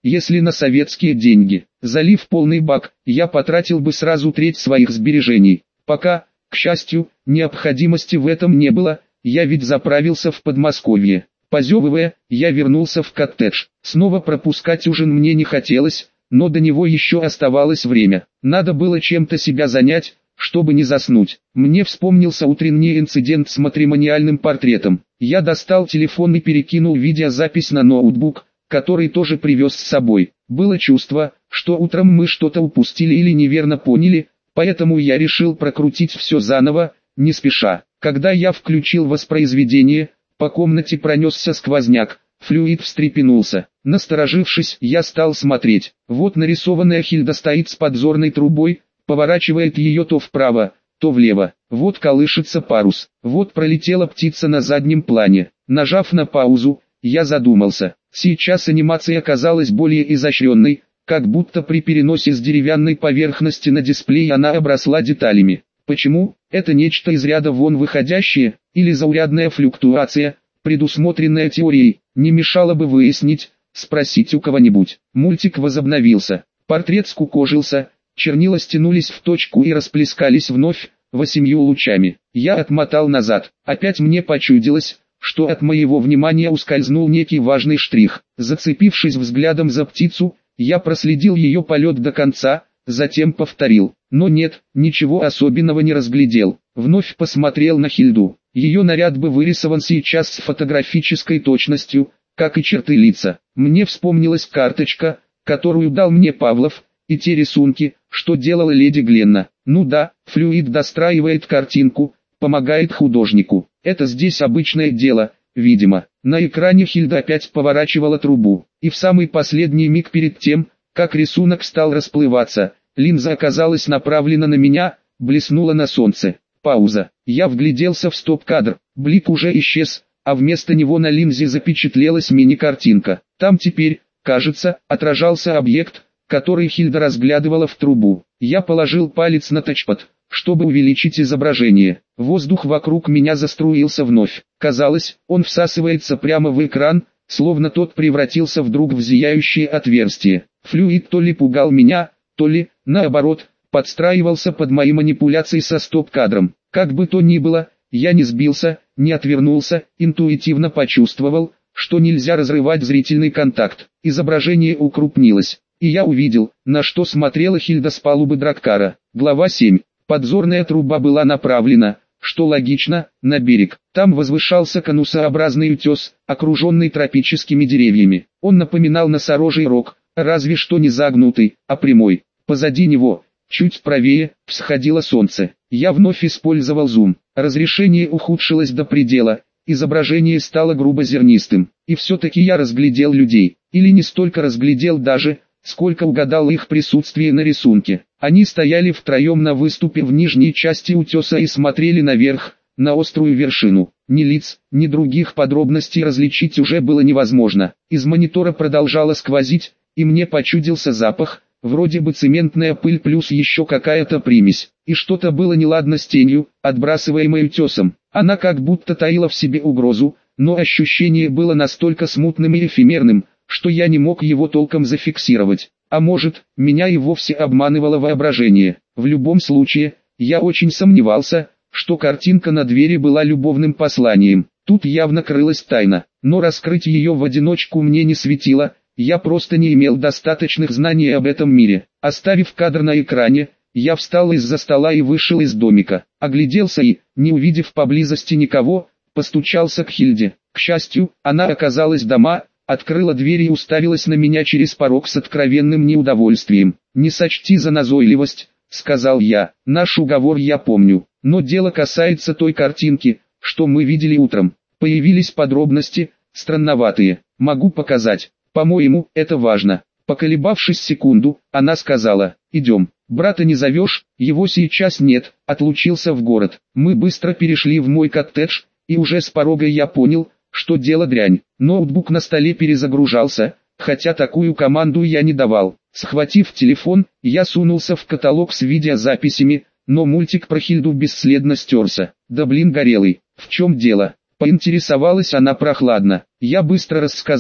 если на советские деньги. Залив полный бак, я потратил бы сразу треть своих сбережений. Пока, к счастью, необходимости в этом не было, я ведь заправился в Подмосковье. Позевывая, я вернулся в коттедж. Снова пропускать ужин мне не хотелось, но до него еще оставалось время. Надо было чем-то себя занять, чтобы не заснуть. Мне вспомнился утренний инцидент с матримониальным портретом. Я достал телефон и перекинул видеозапись на ноутбук, который тоже привез с собой. Было чувство, что утром мы что-то упустили или неверно поняли, поэтому я решил прокрутить все заново, не спеша. Когда я включил воспроизведение, по комнате пронесся сквозняк. Флюид встрепенулся. Насторожившись, я стал смотреть. Вот нарисованная Хильда стоит с подзорной трубой, поворачивает ее то вправо, то влево. Вот колышется парус. Вот пролетела птица на заднем плане. Нажав на паузу, я задумался. Сейчас анимация оказалась более изощренной, как будто при переносе с деревянной поверхности на дисплей она обросла деталями. Почему? Это нечто из ряда вон выходящее, или заурядная флюктуация, предусмотренная теорией, не мешало бы выяснить, спросить у кого-нибудь. Мультик возобновился. Портрет скукожился, чернила стянулись в точку и расплескались вновь, восемью лучами. Я отмотал назад. Опять мне почудилось, что от моего внимания ускользнул некий важный штрих. Зацепившись взглядом за птицу, я проследил ее полет до конца, затем повторил. Но нет, ничего особенного не разглядел. Вновь посмотрел на Хильду. Ее наряд бы вырисован сейчас с фотографической точностью, как и черты лица. Мне вспомнилась карточка, которую дал мне Павлов, и те рисунки, что делала леди Гленна. Ну да, Флюид достраивает картинку, помогает художнику. Это здесь обычное дело, видимо. На экране Хильда опять поворачивала трубу. И в самый последний миг перед тем, как рисунок стал расплываться, линза оказалась направлена на меня, блеснула на солнце. Пауза. Я вгляделся в стоп-кадр. Блик уже исчез, а вместо него на линзе запечатлелась мини-картинка. Там теперь, кажется, отражался объект, который Хильда разглядывала в трубу. Я положил палец на тачпад, чтобы увеличить изображение. Воздух вокруг меня заструился вновь. Казалось, он всасывается прямо в экран, словно тот превратился вдруг в зияющее отверстие. Флюид то ли пугал меня, то ли, наоборот, подстраивался под мои манипуляции со стоп-кадром. Как бы то ни было, я не сбился, не отвернулся, интуитивно почувствовал, что нельзя разрывать зрительный контакт. Изображение укрупнилось, и я увидел, на что смотрела Хильда с палубы драккара. Глава семь. Подзорная труба была направлена, что логично, на берег. Там возвышался конусообразный утес, окруженный тропическими деревьями. Он напоминал носорожий рог, разве что не загнутый, а прямой. Позади него, чуть правее, всходило солнце. Я вновь использовал зум. Разрешение ухудшилось до предела, изображение стало грубо зернистым. И все-таки я разглядел людей. Или не столько разглядел даже, сколько угадал их присутствие на рисунке. Они стояли втроем на выступе в нижней части утеса и смотрели наверх, на острую вершину. Ни лиц, ни других подробностей различить уже было невозможно. Из монитора продолжало сквозить, и мне почудился запах, вроде бы цементная пыль плюс еще какая-то примесь. И что-то было неладно с тенью, отбрасываемой утесом. Она как будто таила в себе угрозу, но ощущение было настолько смутным и эфемерным, что я не мог его толком зафиксировать. А может, меня и вовсе обманывало воображение. В любом случае, я очень сомневался, что картинка на двери была любовным посланием. Тут явно крылась тайна, но раскрыть ее в одиночку мне не светило, я просто не имел достаточных знаний об этом мире. Оставив кадр на экране, я встал из-за стола и вышел из домика. Огляделся и, не увидев поблизости никого, постучался к Хильде. К счастью, она оказалась дома, открыла дверь и уставилась на меня через порог с откровенным неудовольствием. «Не сочти за назойливость», — сказал я, — «наш уговор я помню, но дело касается той картинки, что мы видели утром. Появились подробности, странноватые, могу показать, по-моему, это важно». Поколебавшись секунду, она сказала: «Идем, брата не зовешь, его сейчас нет, отлучился в город». Мы быстро перешли в мой коттедж, и уже с порога я понял, что дело дрянь. Ноутбук на столе перезагружался, хотя такую команду я не давал. Схватив телефон, я сунулся в каталог с видеозаписями, но мультик про Хильду бесследно стерся. «Да блин, горелый, в чем дело?» Поинтересовалась она прохладно. Я быстро рассказал,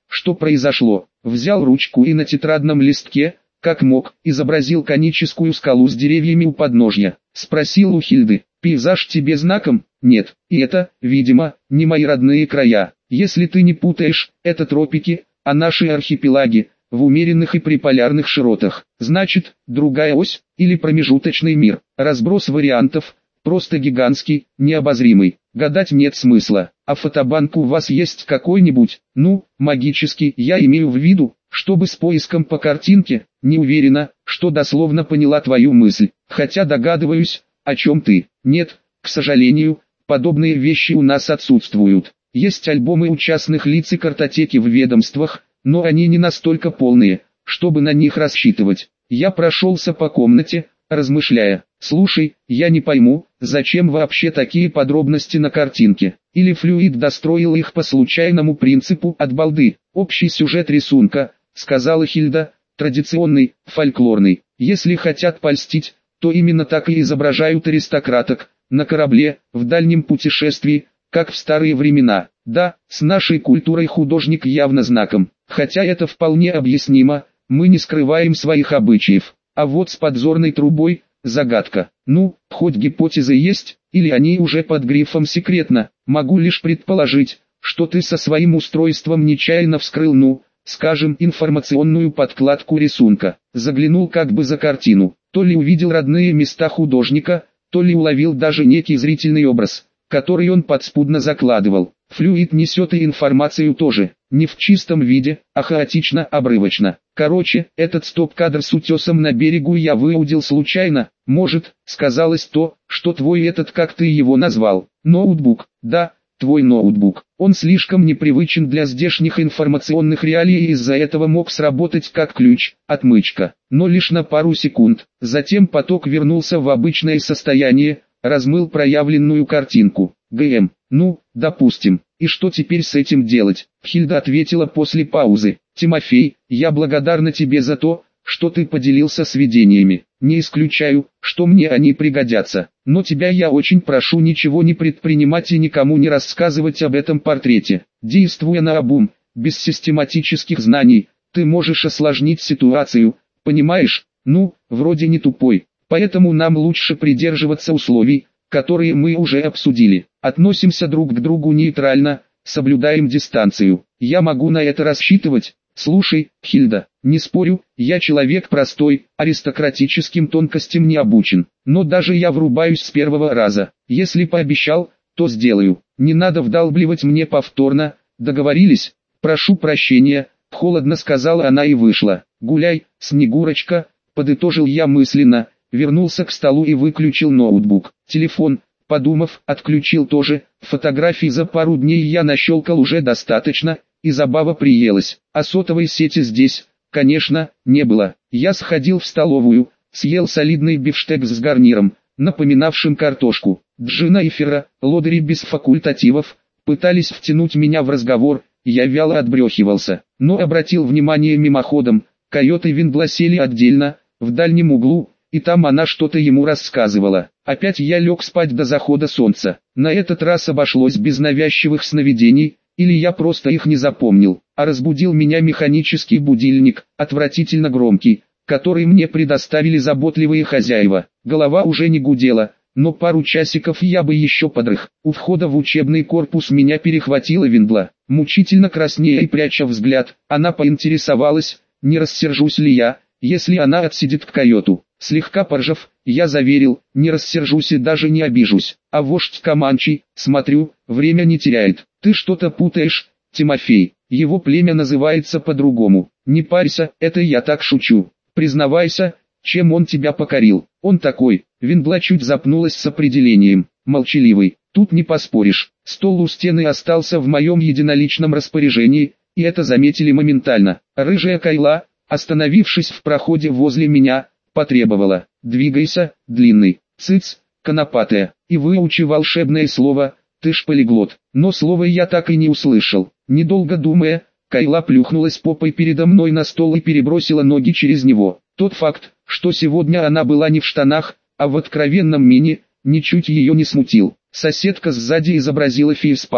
что произошло. Взял ручку и на тетрадном листке, как мог, изобразил коническую скалу с деревьями у подножья. Спросил у Хильды: «Пейзаж тебе знаком?» «Нет, и это, видимо, не мои родные края. Если ты не путаешь, это тропики, а наши архипелаги в умеренных и приполярных широтах. Значит, другая ось или промежуточный мир. Разброс вариантов просто гигантский, необозримый. Гадать нет смысла. А фотобанк у вас есть какой-нибудь? Ну, магический, я имею в виду, чтобы с поиском по картинке. Не уверена, что дословно поняла твою мысль, хотя догадываюсь, о чем ты. Нет, к сожалению, подобные вещи у нас отсутствуют. Есть альбомы у частных лиц и картотеки в ведомствах, но они не настолько полные, чтобы на них рассчитывать. Я прошелся по комнате, размышляя. Слушай, я не пойму, зачем вообще такие подробности на картинке? Или Флюид достроил их по случайному принципу от балды? Общий сюжет рисунка, сказала Хильда, традиционный, фольклорный. Если хотят польстить, то именно так и изображают аристократок, на корабле, в дальнем путешествии, как в старые времена. Да, с нашей культурой художник явно знаком, хотя это вполне объяснимо, мы не скрываем своих обычаев. А вот с подзорной трубой – загадка. Ну, хоть гипотезы есть, или они уже под грифом «секретно», могу лишь предположить, что ты со своим устройством нечаянно вскрыл, ну, скажем, информационную подкладку рисунка, заглянул как бы за картину, то ли увидел родные места художника, то ли уловил даже некий зрительный образ, который он подспудно закладывал. Флюид несет и информацию тоже, не в чистом виде, а хаотично, обрывочно. Короче, этот стоп-кадр с утесом на берегу я выудил случайно, может, сказалось то, что твой этот, как ты его назвал, ноутбук, да, твой ноутбук, он слишком непривычен для здешних информационных реалий и из-за этого мог сработать как ключ, отмычка, но лишь на пару секунд. Затем поток вернулся в обычное состояние, размыл проявленную картинку. ГМ, ну, допустим, и что теперь с этим делать? Хильда ответила после паузы. Тимофей, я благодарна тебе за то, что ты поделился сведениями. Не исключаю, что мне они пригодятся. Но тебя я очень прошу ничего не предпринимать и никому не рассказывать об этом портрете. Действуя наобум, без систематических знаний, ты можешь осложнить ситуацию, понимаешь? Ну, вроде не тупой. Поэтому нам лучше придерживаться условий, которые мы уже обсудили. Относимся друг к другу нейтрально, соблюдаем дистанцию. Я могу на это рассчитывать? Слушай, Хильда, не спорю, я человек простой, аристократическим тонкостям не обучен. Но даже я врубаюсь с первого раза. Если пообещал, то сделаю. Не надо вдалбливать мне повторно, договорились? Прошу прощения, холодно сказала она и вышла. Гуляй, Снегурочка, подытожил я мысленно. Вернулся к столу и выключил ноутбук. Телефон, подумав, отключил тоже. Фотографий за пару дней я нащелкал уже достаточно, и забава приелась. А сотовой сети здесь, конечно, не было. Я сходил в столовую, съел солидный бифштекс с гарниром, напоминавшим картошку. Джина и Фера, лодыри без факультативов, пытались втянуть меня в разговор, я вяло отбрехивался. Но обратил внимание мимоходом, Койот и Виндла сели отдельно, в дальнем углу, и там она что-то ему рассказывала. Опять я лег спать до захода солнца. На этот раз обошлось без навязчивых сновидений, или я просто их не запомнил, а разбудил меня механический будильник, отвратительно громкий, который мне предоставили заботливые хозяева. Голова уже не гудела, но пару часиков я бы еще подрых. У входа в учебный корпус меня перехватила Виндла. Мучительно краснея и пряча взгляд, она поинтересовалась, не рассержусь ли я, если она отсидит к Койоту. Слегка поржав, я заверил, не рассержусь и даже не обижусь. А вождь Команчей, смотрю, время не теряет. Ты что-то путаешь, Тимофей. Его племя называется по-другому. Не парься, это я так шучу. Признавайся, чем он тебя покорил. Он такой. Виндла чуть запнулась с определением. Молчаливый. Тут не поспоришь. Стол у стены остался в моем единоличном распоряжении, и это заметили моментально. Рыжая Кайла, остановившись в проходе возле меня, потребовала: «Двигайся, длинный, цыц, конопатая», и выучи волшебное слово, ты ж полиглот. Но слова я так и не услышал. Недолго думая, Кайла плюхнулась попой передо мной на стол и перебросила ноги через него. Тот факт, что сегодня она была не в штанах, а в откровенном мини, ничуть ее не смутил. Соседка сзади изобразила фейспалм.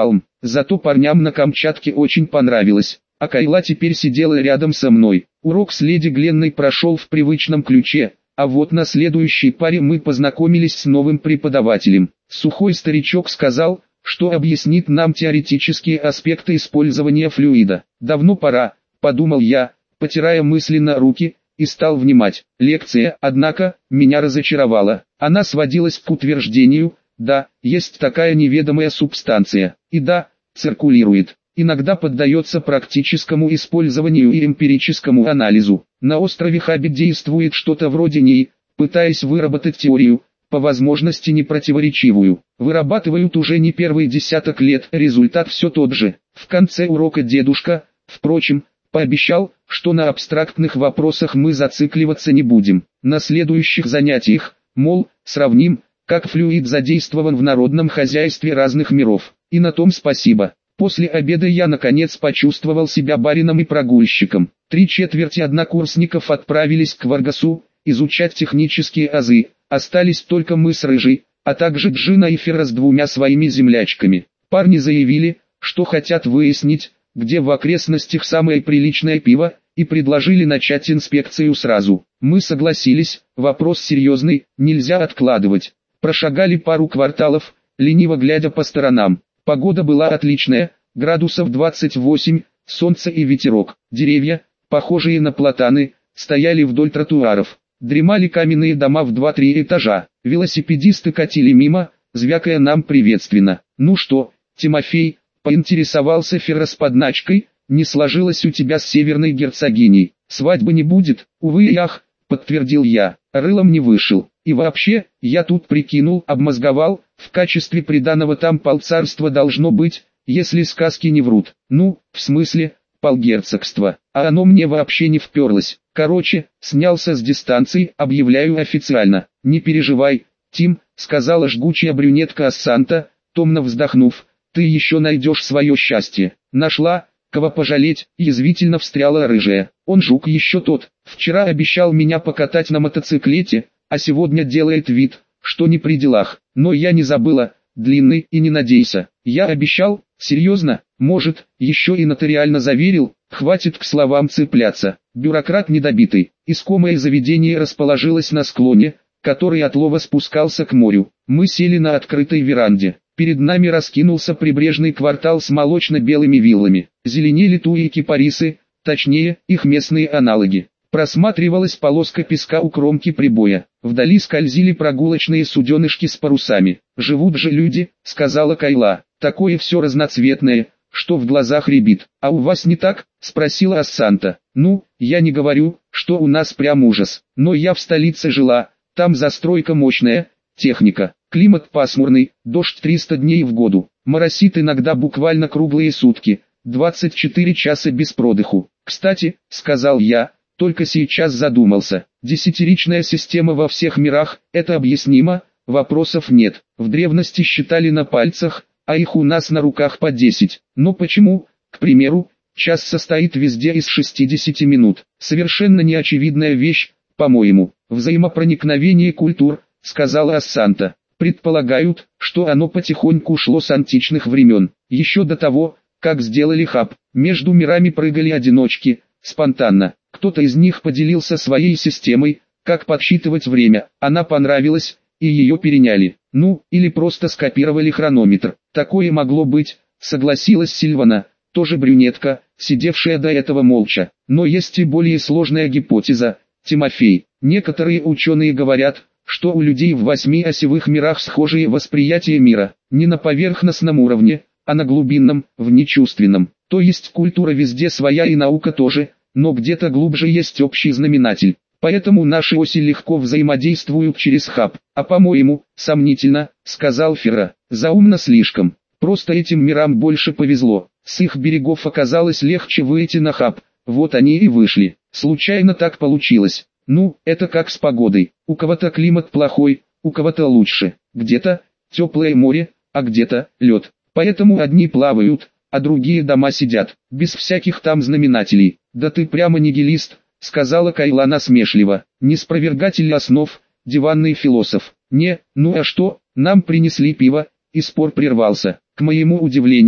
Зато парням на Камчатке очень понравилось, а Кайла теперь сидела рядом со мной. Урок с леди Гленной прошел в привычном ключе, а вот на следующей паре мы познакомились с новым преподавателем. Сухой старичок сказал, что объяснит нам теоретические аспекты использования флюида. Давно пора, подумал я, потирая мысленно руки, и стал внимать. Лекция, однако, меня разочаровала. Она сводилась к утверждению: да, есть такая неведомая субстанция, и да, циркулирует. Иногда поддается практическому использованию и эмпирическому анализу. На острове Хаббит действует что-то вроде НИИ, пытаясь выработать теорию, по возможности непротиворечивую. Вырабатывают уже не первый десяток лет, результат все тот же. В конце урока дедушка, впрочем, пообещал, что на абстрактных вопросах мы зацикливаться не будем. На следующих занятиях, мол, сравним, как флюид задействован в народном хозяйстве разных миров. И на том спасибо. После обеда я наконец почувствовал себя барином и прогульщиком. Три четверти однокурсников отправились к Варгасу, изучать технические азы, остались только мы с Рыжей, а также Джина и Фера с двумя своими землячками. Парни заявили, что хотят выяснить, где в окрестностях самое приличное пиво, и предложили начать инспекцию сразу. Мы согласились, вопрос серьезный, нельзя откладывать. Прошагали пару кварталов, лениво глядя по сторонам. Погода была отличная, градусов двадцать восемь, солнце и ветерок. Деревья, похожие на платаны, стояли вдоль тротуаров. Дремали каменные дома в два-три этажа. Велосипедисты катили мимо, звякая нам приветственно. «Ну что, Тимофей?» — поинтересовался Фера с подначкой. «Не сложилось у тебя с северной герцогиней. Свадьбы не будет?» «Увы и ах», — подтвердил я. «Рылом не вышел. И вообще, я тут прикинул, обмозговал, в качестве приданого там полцарства должно быть, если сказки не врут. Ну, в смысле, полгерцогства. А оно мне вообще не вперлось. Короче, снялся с дистанции, объявляю официально. Не переживай, Тим», — сказала жгучая брюнетка Ассанта, томно вздохнув. «Ты еще найдешь свое счастье». «Нашла, кого пожалеть», — язвительно встряла Рыжая. «Он жук еще тот. Вчера обещал меня покатать на мотоциклете, а сегодня делает вид, что не при делах. Но я не забыла, длинный, и не надейся. Я обещал, серьезно, может, еще и нотариально заверил, хватит к словам цепляться». Бюрократ недобитый. Искомое заведение расположилось на склоне, который от лова спускался к морю. Мы сели на открытой веранде. Перед нами раскинулся прибрежный квартал с молочно-белыми виллами. Зеленели туи и кипарисы, точнее, их местные аналоги. Просматривалась полоска песка у кромки прибоя. Вдали скользили прогулочные суденышки с парусами. «Живут же люди», — сказала Кайла. «Такое все разноцветное, что в глазах рябит». «А у вас не так?» — спросила Ассанта. «Ну, я не говорю, что у нас прям ужас. Но я в столице жила, там застройка мощная, техника. Климат пасмурный, дождь триста дней в году. Моросит иногда буквально круглые сутки, двадцать четыре часа без продыху. Кстати», — сказал я, только сейчас задумался, десятиричная система во всех мирах, это объяснимо, вопросов нет. В древности считали на пальцах, а их у нас на руках по десять. Но почему, к примеру, час состоит везде из шестидесяти минут? Совершенно неочевидная вещь, по-моему. «Взаимопроникновение культур», — сказала Ассанта. «Предполагают, что оно потихоньку шло с античных времен. Еще до того, как сделали хаб, между мирами прыгали одиночки, спонтанно. Кто-то из них поделился своей системой, как подсчитывать время. Она понравилась, и ее переняли. Ну, или просто скопировали хронометр. Такое могло быть», — согласилась Сильвана, тоже брюнетка, сидевшая до этого молча. «Но есть и более сложная гипотеза, Тимофей. Некоторые ученые говорят, что у людей в восьми осевых мирах схожие восприятия мира, не на поверхностном уровне, а на глубинном, внечувственном. То есть культура везде своя и наука тоже, но где-то глубже есть общий знаменатель. Поэтому наши оси легко взаимодействуют через хаб. А по-моему, сомнительно», — сказал Фера. «Заумно слишком. Просто этим мирам больше повезло. С их берегов оказалось легче выйти на хаб. Вот они и вышли. Случайно так получилось. Ну, это как с погодой. У кого-то климат плохой, у кого-то лучше. Где-то теплое море, а где-то лед. Поэтому одни плавают, а другие дома сидят, без всяких там знаменателей». «Да ты прямо нигилист», — сказала Кайла насмешливо. «Не спровергатель основ, диванный философ». «Не, ну а что, нам принесли пиво», и спор прервался. К моему удивлению,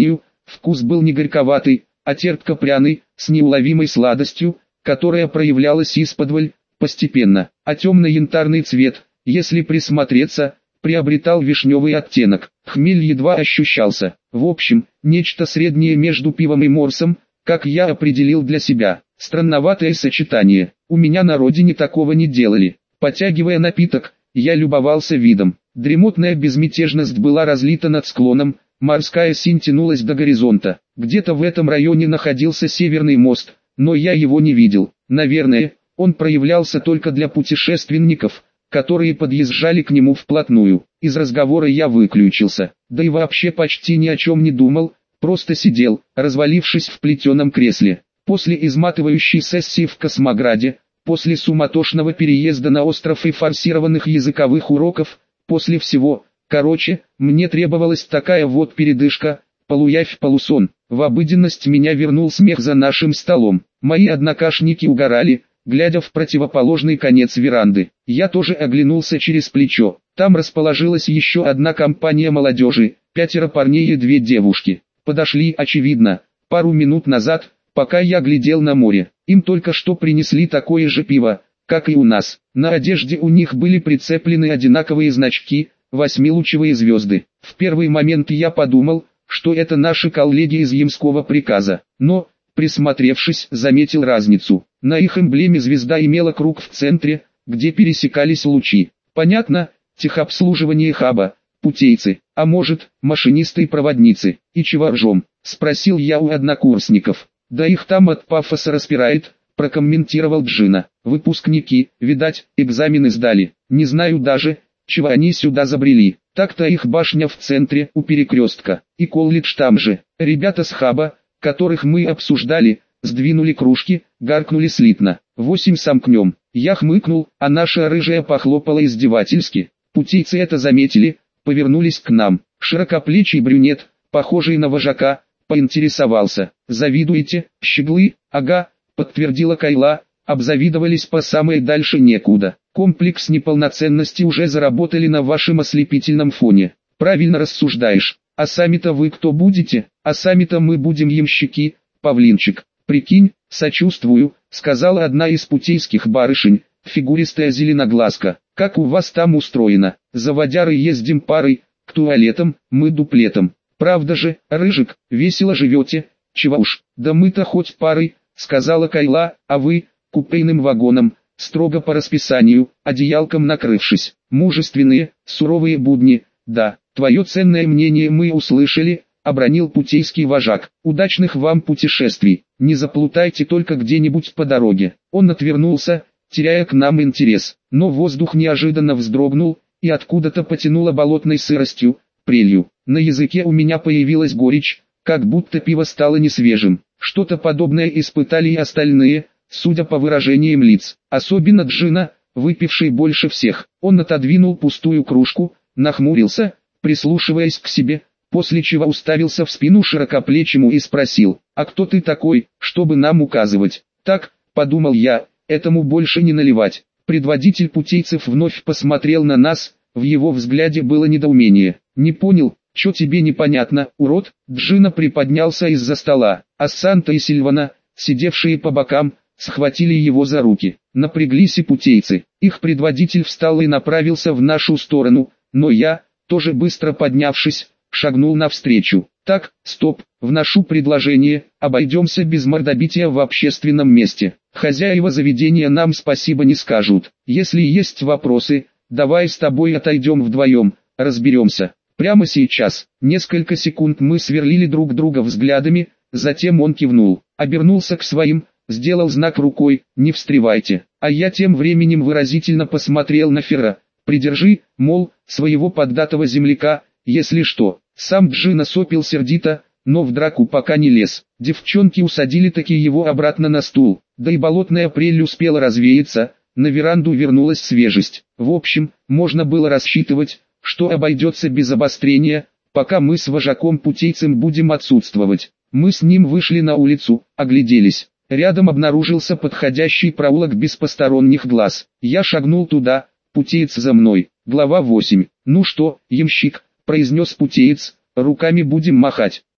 Вкус был не горьковатый, а терпко-пряный, с неуловимой сладостью, которая проявлялась исподволь, постепенно, а темно-янтарный цвет, если присмотреться, приобретал вишневый оттенок. Хмель едва ощущался. В общем, нечто среднее между пивом и морсом, как я определил для себя. Странноватое сочетание. У меня на родине такого не делали. Потягивая напиток, я любовался видом. Дремотная безмятежность была разлита над склоном, морская синь тянулась до горизонта. Где-то в этом районе находился Северный мост, но я его не видел. Наверное, он проявлялся только для путешественников, которые подъезжали к нему вплотную. Из разговора я выключился, да и вообще почти ни о чем не думал, просто сидел, развалившись в плетеном кресле. После изматывающей сессии в Космограде, после суматошного переезда на остров и форсированных языковых уроков, после всего, короче, мне требовалась такая вот передышка, полуявь полусон. В обыденность меня вернул смех за нашим столом. Мои однокашники угорали, глядя в противоположный конец веранды. Я тоже оглянулся через плечо. Там расположилась еще одна компания молодежи, пятеро парней и две девушки. Подошли, очевидно, пару минут назад, пока я глядел на море. Им только что принесли такое же пиво, как и у нас. На одежде у них были прицеплены одинаковые значки, восьмилучевые звезды. В первый момент я подумал, что это наши коллеги из Ямского приказа, но, присмотревшись, заметил разницу. На их эмблеме звезда имела круг в центре, где пересекались лучи. Понятно, техобслуживание хаба, путейцы, а может, машинисты и проводницы. И чего ржем? Спросил я у однокурсников. Да их там от пафоса распирает, прокомментировал Джина. Выпускники, видать, экзамены сдали. Не знаю даже, чего они сюда забрели. Так-то их башня в центре, у перекрестка, и колледж там же. Ребята с хаба, которых мы обсуждали, сдвинули кружки, гаркнули слитно. Восемь сомкнем. Я хмыкнул, а наша рыжая похлопала издевательски. Путейцы это заметили, повернулись к нам. Широкоплечий брюнет, похожий на вожака, поинтересовался. Завидуете, щеглы? Ага, подтвердила Кайла, обзавидовались по самой дальше некуда. Комплекс неполноценности уже заработали на вашем ослепительном фоне. Правильно рассуждаешь. А сами-то вы кто будете? А сами-то мы будем ямщики, павлинчик. Прикинь, сочувствую, сказала одна из путейских барышень, фигуристая зеленоглазка. Как у вас там устроено? За водярой ездим парой, к туалетам, мы дуплетом. Правда же, Рыжик, весело живете? Чего уж, да мы-то хоть парой, сказала Кайла, а вы, купейным вагоном, строго по расписанию, одеялком накрывшись. Мужественные, суровые будни, да, твое ценное мнение мы услышали, обронил путейский вожак. Удачных вам путешествий, не заплутайте только где-нибудь по дороге. Он отвернулся, теряя к нам интерес, но воздух неожиданно вздрогнул, и откуда-то потянуло болотной сыростью, прелью. На языке у меня появилась горечь, как будто пиво стало несвежим. Что-то подобное испытали и остальные, судя по выражениям лиц. Особенно Джина, выпивший больше всех. Он отодвинул пустую кружку, нахмурился, прислушиваясь к себе, после чего уставился в спину широкоплечему и спросил: «А кто ты такой, чтобы нам указывать?» «Так», — подумал я, — «этому больше не наливать». Предводитель путейцев вновь посмотрел на нас, в его взгляде было недоумение. «Не понял, что тебе непонятно, урод?» Джина приподнялся из-за стола, а Санта и Сильвана, сидевшие по бокам, схватили его за руки. Напряглись и путейцы. Их предводитель встал и направился в нашу сторону, но я, тоже быстро поднявшись, шагнул навстречу. «Так, стоп, вношу предложение, обойдемся без мордобития в общественном месте. Хозяева заведения нам спасибо не скажут. Если есть вопросы, давай с тобой отойдем вдвоем, разберемся. Прямо сейчас». Несколько секунд мы сверлили друг друга взглядами, затем он кивнул, обернулся к своим, сделал знак рукой: «Не встревайте». А я тем временем выразительно посмотрел на Ферра: «Придержи, мол, своего поддатого земляка, если что». Сам Джина сопел сердито, но в драку пока не лез. Девчонки усадили таки его обратно на стул, да и болотная прель успела развеяться, на веранду вернулась свежесть. В общем, можно было рассчитывать, что обойдется без обострения, пока мы с вожаком-путейцем будем отсутствовать. Мы с ним вышли на улицу, огляделись. Рядом обнаружился подходящий проулок без посторонних глаз. Я шагнул туда, путеец за мной. Глава восемь. «Ну что, ямщик», — произнес путеец, — «руками будем махать».